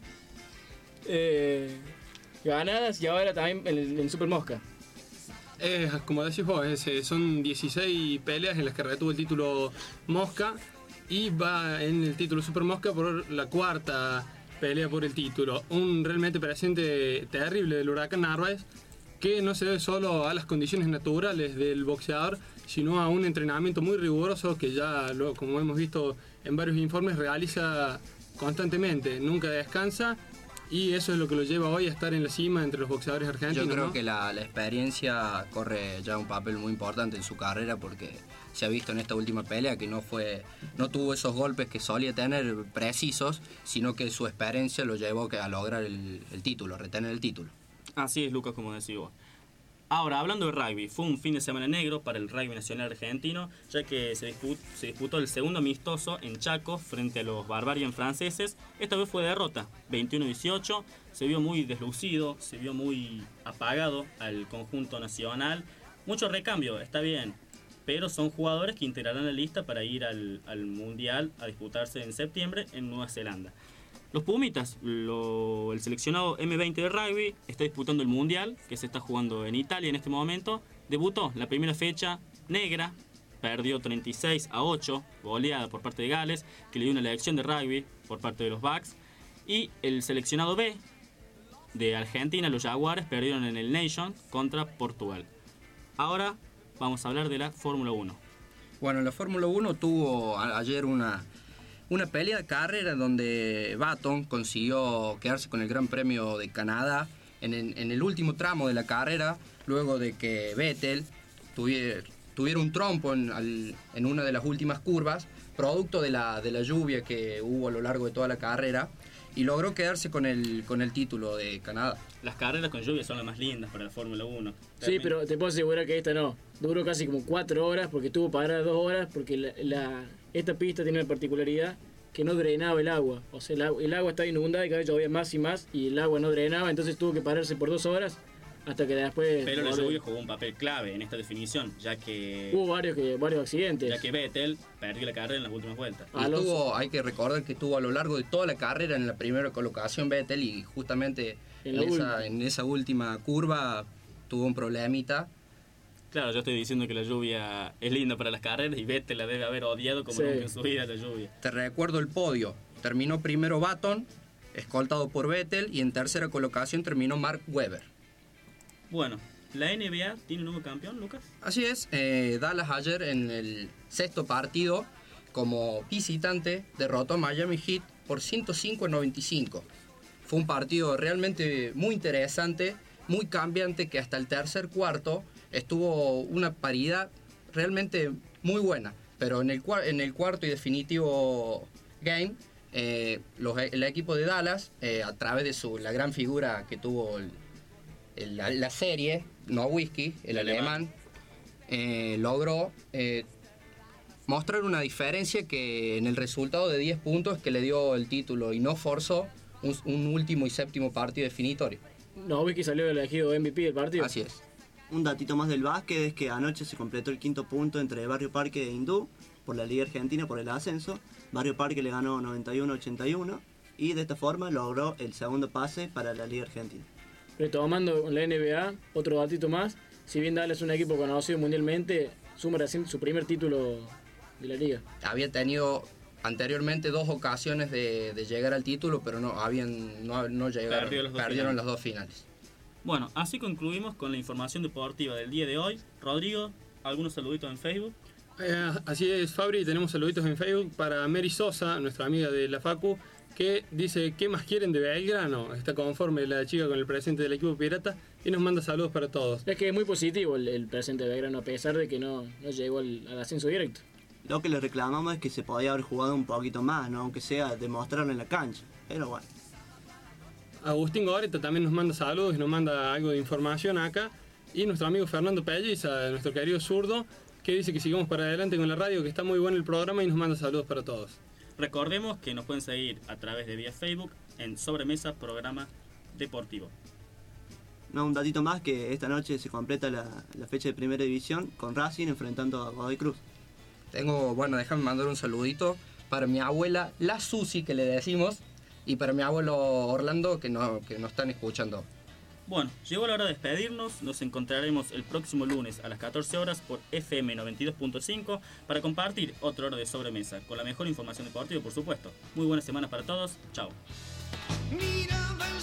eh, ganadas y ahora también en el Super Mosca. Eh, como decís vos, es, son dieciséis peleas en las que retuvo el título Mosca y va en el título Super Mosca por la cuarta pelea por el título. Un realmente presente terrible del Huracán Narváez que no se debe solo a las condiciones naturales del boxeador, sino a un entrenamiento muy riguroso que ya, lo, como hemos visto en varios informes, realiza constantemente, nunca descansa y eso es lo que lo lleva hoy a estar en la cima entre los boxeadores argentinos. Yo creo ¿no? que la, la experiencia corre ya un papel muy importante en su carrera porque se ha visto en esta última pelea que no fue, no tuvo esos golpes que solía tener precisos, sino que su experiencia lo llevó a lograr el, el título, retener el título. Así es, Lucas, como decís vos. Ahora, hablando de rugby, fue un fin de semana negro para el rugby nacional argentino, ya que se disputó, se disputó el segundo amistoso en Chaco frente a los Barbarian franceses. Esta vez fue derrota, veintiuno a dieciocho, se vio muy deslucido, se vio muy apagado al conjunto nacional. Mucho recambio, está bien, pero son jugadores que integrarán la lista para ir al, al Mundial a disputarse en septiembre en Nueva Zelanda. Los Pumitas, lo, el seleccionado eme veinte de rugby, está disputando el Mundial, que se está jugando en Italia en este momento. Debutó la primera fecha negra, perdió treinta y seis a ocho, goleada por parte de Gales, que le dio una lección de rugby por parte de los Bucks. Y el seleccionado B de Argentina, los Jaguares, perdieron en el Nation contra Portugal. Ahora vamos a hablar de la Fórmula uno. Bueno, la Fórmula uno tuvo a, ayer una... Una pelea de carrera donde Baton consiguió quedarse con el Gran Premio de Canadá en el, en el último tramo de la carrera, luego de que Vettel tuviera, tuviera un trompo en, al, en una de las últimas curvas, producto de la, de la lluvia que hubo a lo largo de toda la carrera, y logró quedarse con el, con el título de Canadá. Las carreras con lluvia son las más lindas para la Fórmula uno. Sí, pero te puedo asegurar que esta no. Duró casi como cuatro horas porque tuvo parada dos horas porque la, la, esta pista tiene una particularidad que no drenaba el agua. O sea, el agua, el agua estaba inundada y cada vez llovía más y más y el agua no drenaba, entonces tuvo que pararse por dos horas hasta que después... Pero la lluvia jugó un papel clave en esta definición, ya que... Hubo varios, que, varios accidentes. Ya que Vettel perdió la carrera en las últimas vueltas. Y tuvo, hay que recordar que estuvo a lo largo de toda la carrera en la primera colocación Vettel y justamente en, en, esa, en esa última curva tuvo un problemita. Claro, yo estoy diciendo que la lluvia es linda para las carreras y Vettel la debe haber odiado como sí. Nunca en su vida la lluvia. Te recuerdo el podio. Terminó primero Baton, escoltado por Vettel, y en tercera colocación terminó Mark Webber. Bueno, ¿la N B A tiene un nuevo campeón, Lucas? Así es, eh, Dallas ayer en el sexto partido como visitante derrotó a Miami Heat por ciento cinco a noventa y cinco. Fue un partido realmente muy interesante, muy cambiante, que hasta el tercer cuarto estuvo una paridad realmente muy buena, pero en el, en el cuarto y definitivo game, eh, los, el equipo de Dallas, eh, a través de su, la gran figura que tuvo el, el, la, la serie, Nowitzki, el, el alemán, alemán eh, logró eh, mostrar una diferencia que en el resultado de diez puntos que le dio el título y no forzó un, un último y séptimo partido definitorio. Nowitzki salió elegido M V P del partido. Así es. Un datito más del básquet es que anoche se completó el quinto punto entre Barrio Parque e Hindú por la Liga Argentina por el ascenso. Barrio Parque le ganó noventa y uno a ochenta y uno y de esta forma logró el segundo pase para la Liga Argentina. Retomando la N B A, otro datito más. Si bien Dallas es un equipo conocido mundialmente, suma recién su primer título de la liga. Había tenido anteriormente dos ocasiones de, de llegar al título, pero no habían no, no llegaron, Perdió los dos perdieron finales. las dos finales. Bueno, así concluimos con la información deportiva del día de hoy. Rodrigo, algunos saluditos en Facebook. Eh, así es, Fabri, tenemos saluditos en Facebook para Mary Sosa, nuestra amiga de la Facu, que dice, ¿qué más quieren de Belgrano? Está conforme la chica con el presente del equipo pirata y nos manda saludos para todos. Es que es muy positivo el, el presente de Belgrano, a pesar de que no, no llegó al, al ascenso directo. Lo que le reclamamos es que se podía haber jugado un poquito más, ¿no? Aunque sea demostrarlo en la cancha, pero bueno. Agustín Goreta también nos manda saludos y nos manda algo de información acá. Y nuestro amigo Fernando Pelliza, nuestro querido zurdo, que dice que sigamos para adelante con la radio, que está muy bueno el programa y nos manda saludos para todos. Recordemos que nos pueden seguir a través de vía Facebook en Sobremesa Programa Deportivo. No, un datito más que esta noche se completa la, la fecha de primera división con Racing enfrentando a Godoy Cruz. Tengo, bueno, déjame mandar un saludito para mi abuela, la Susi, que le decimos, y para mi abuelo Orlando, que, no, que nos están escuchando. Bueno, llegó la hora de despedirnos. Nos encontraremos el próximo lunes a las catorce horas por F M noventa y dos punto cinco para compartir otra hora de sobremesa con la mejor información deportiva, por supuesto. Muy buena semana para todos. Chao. Mira,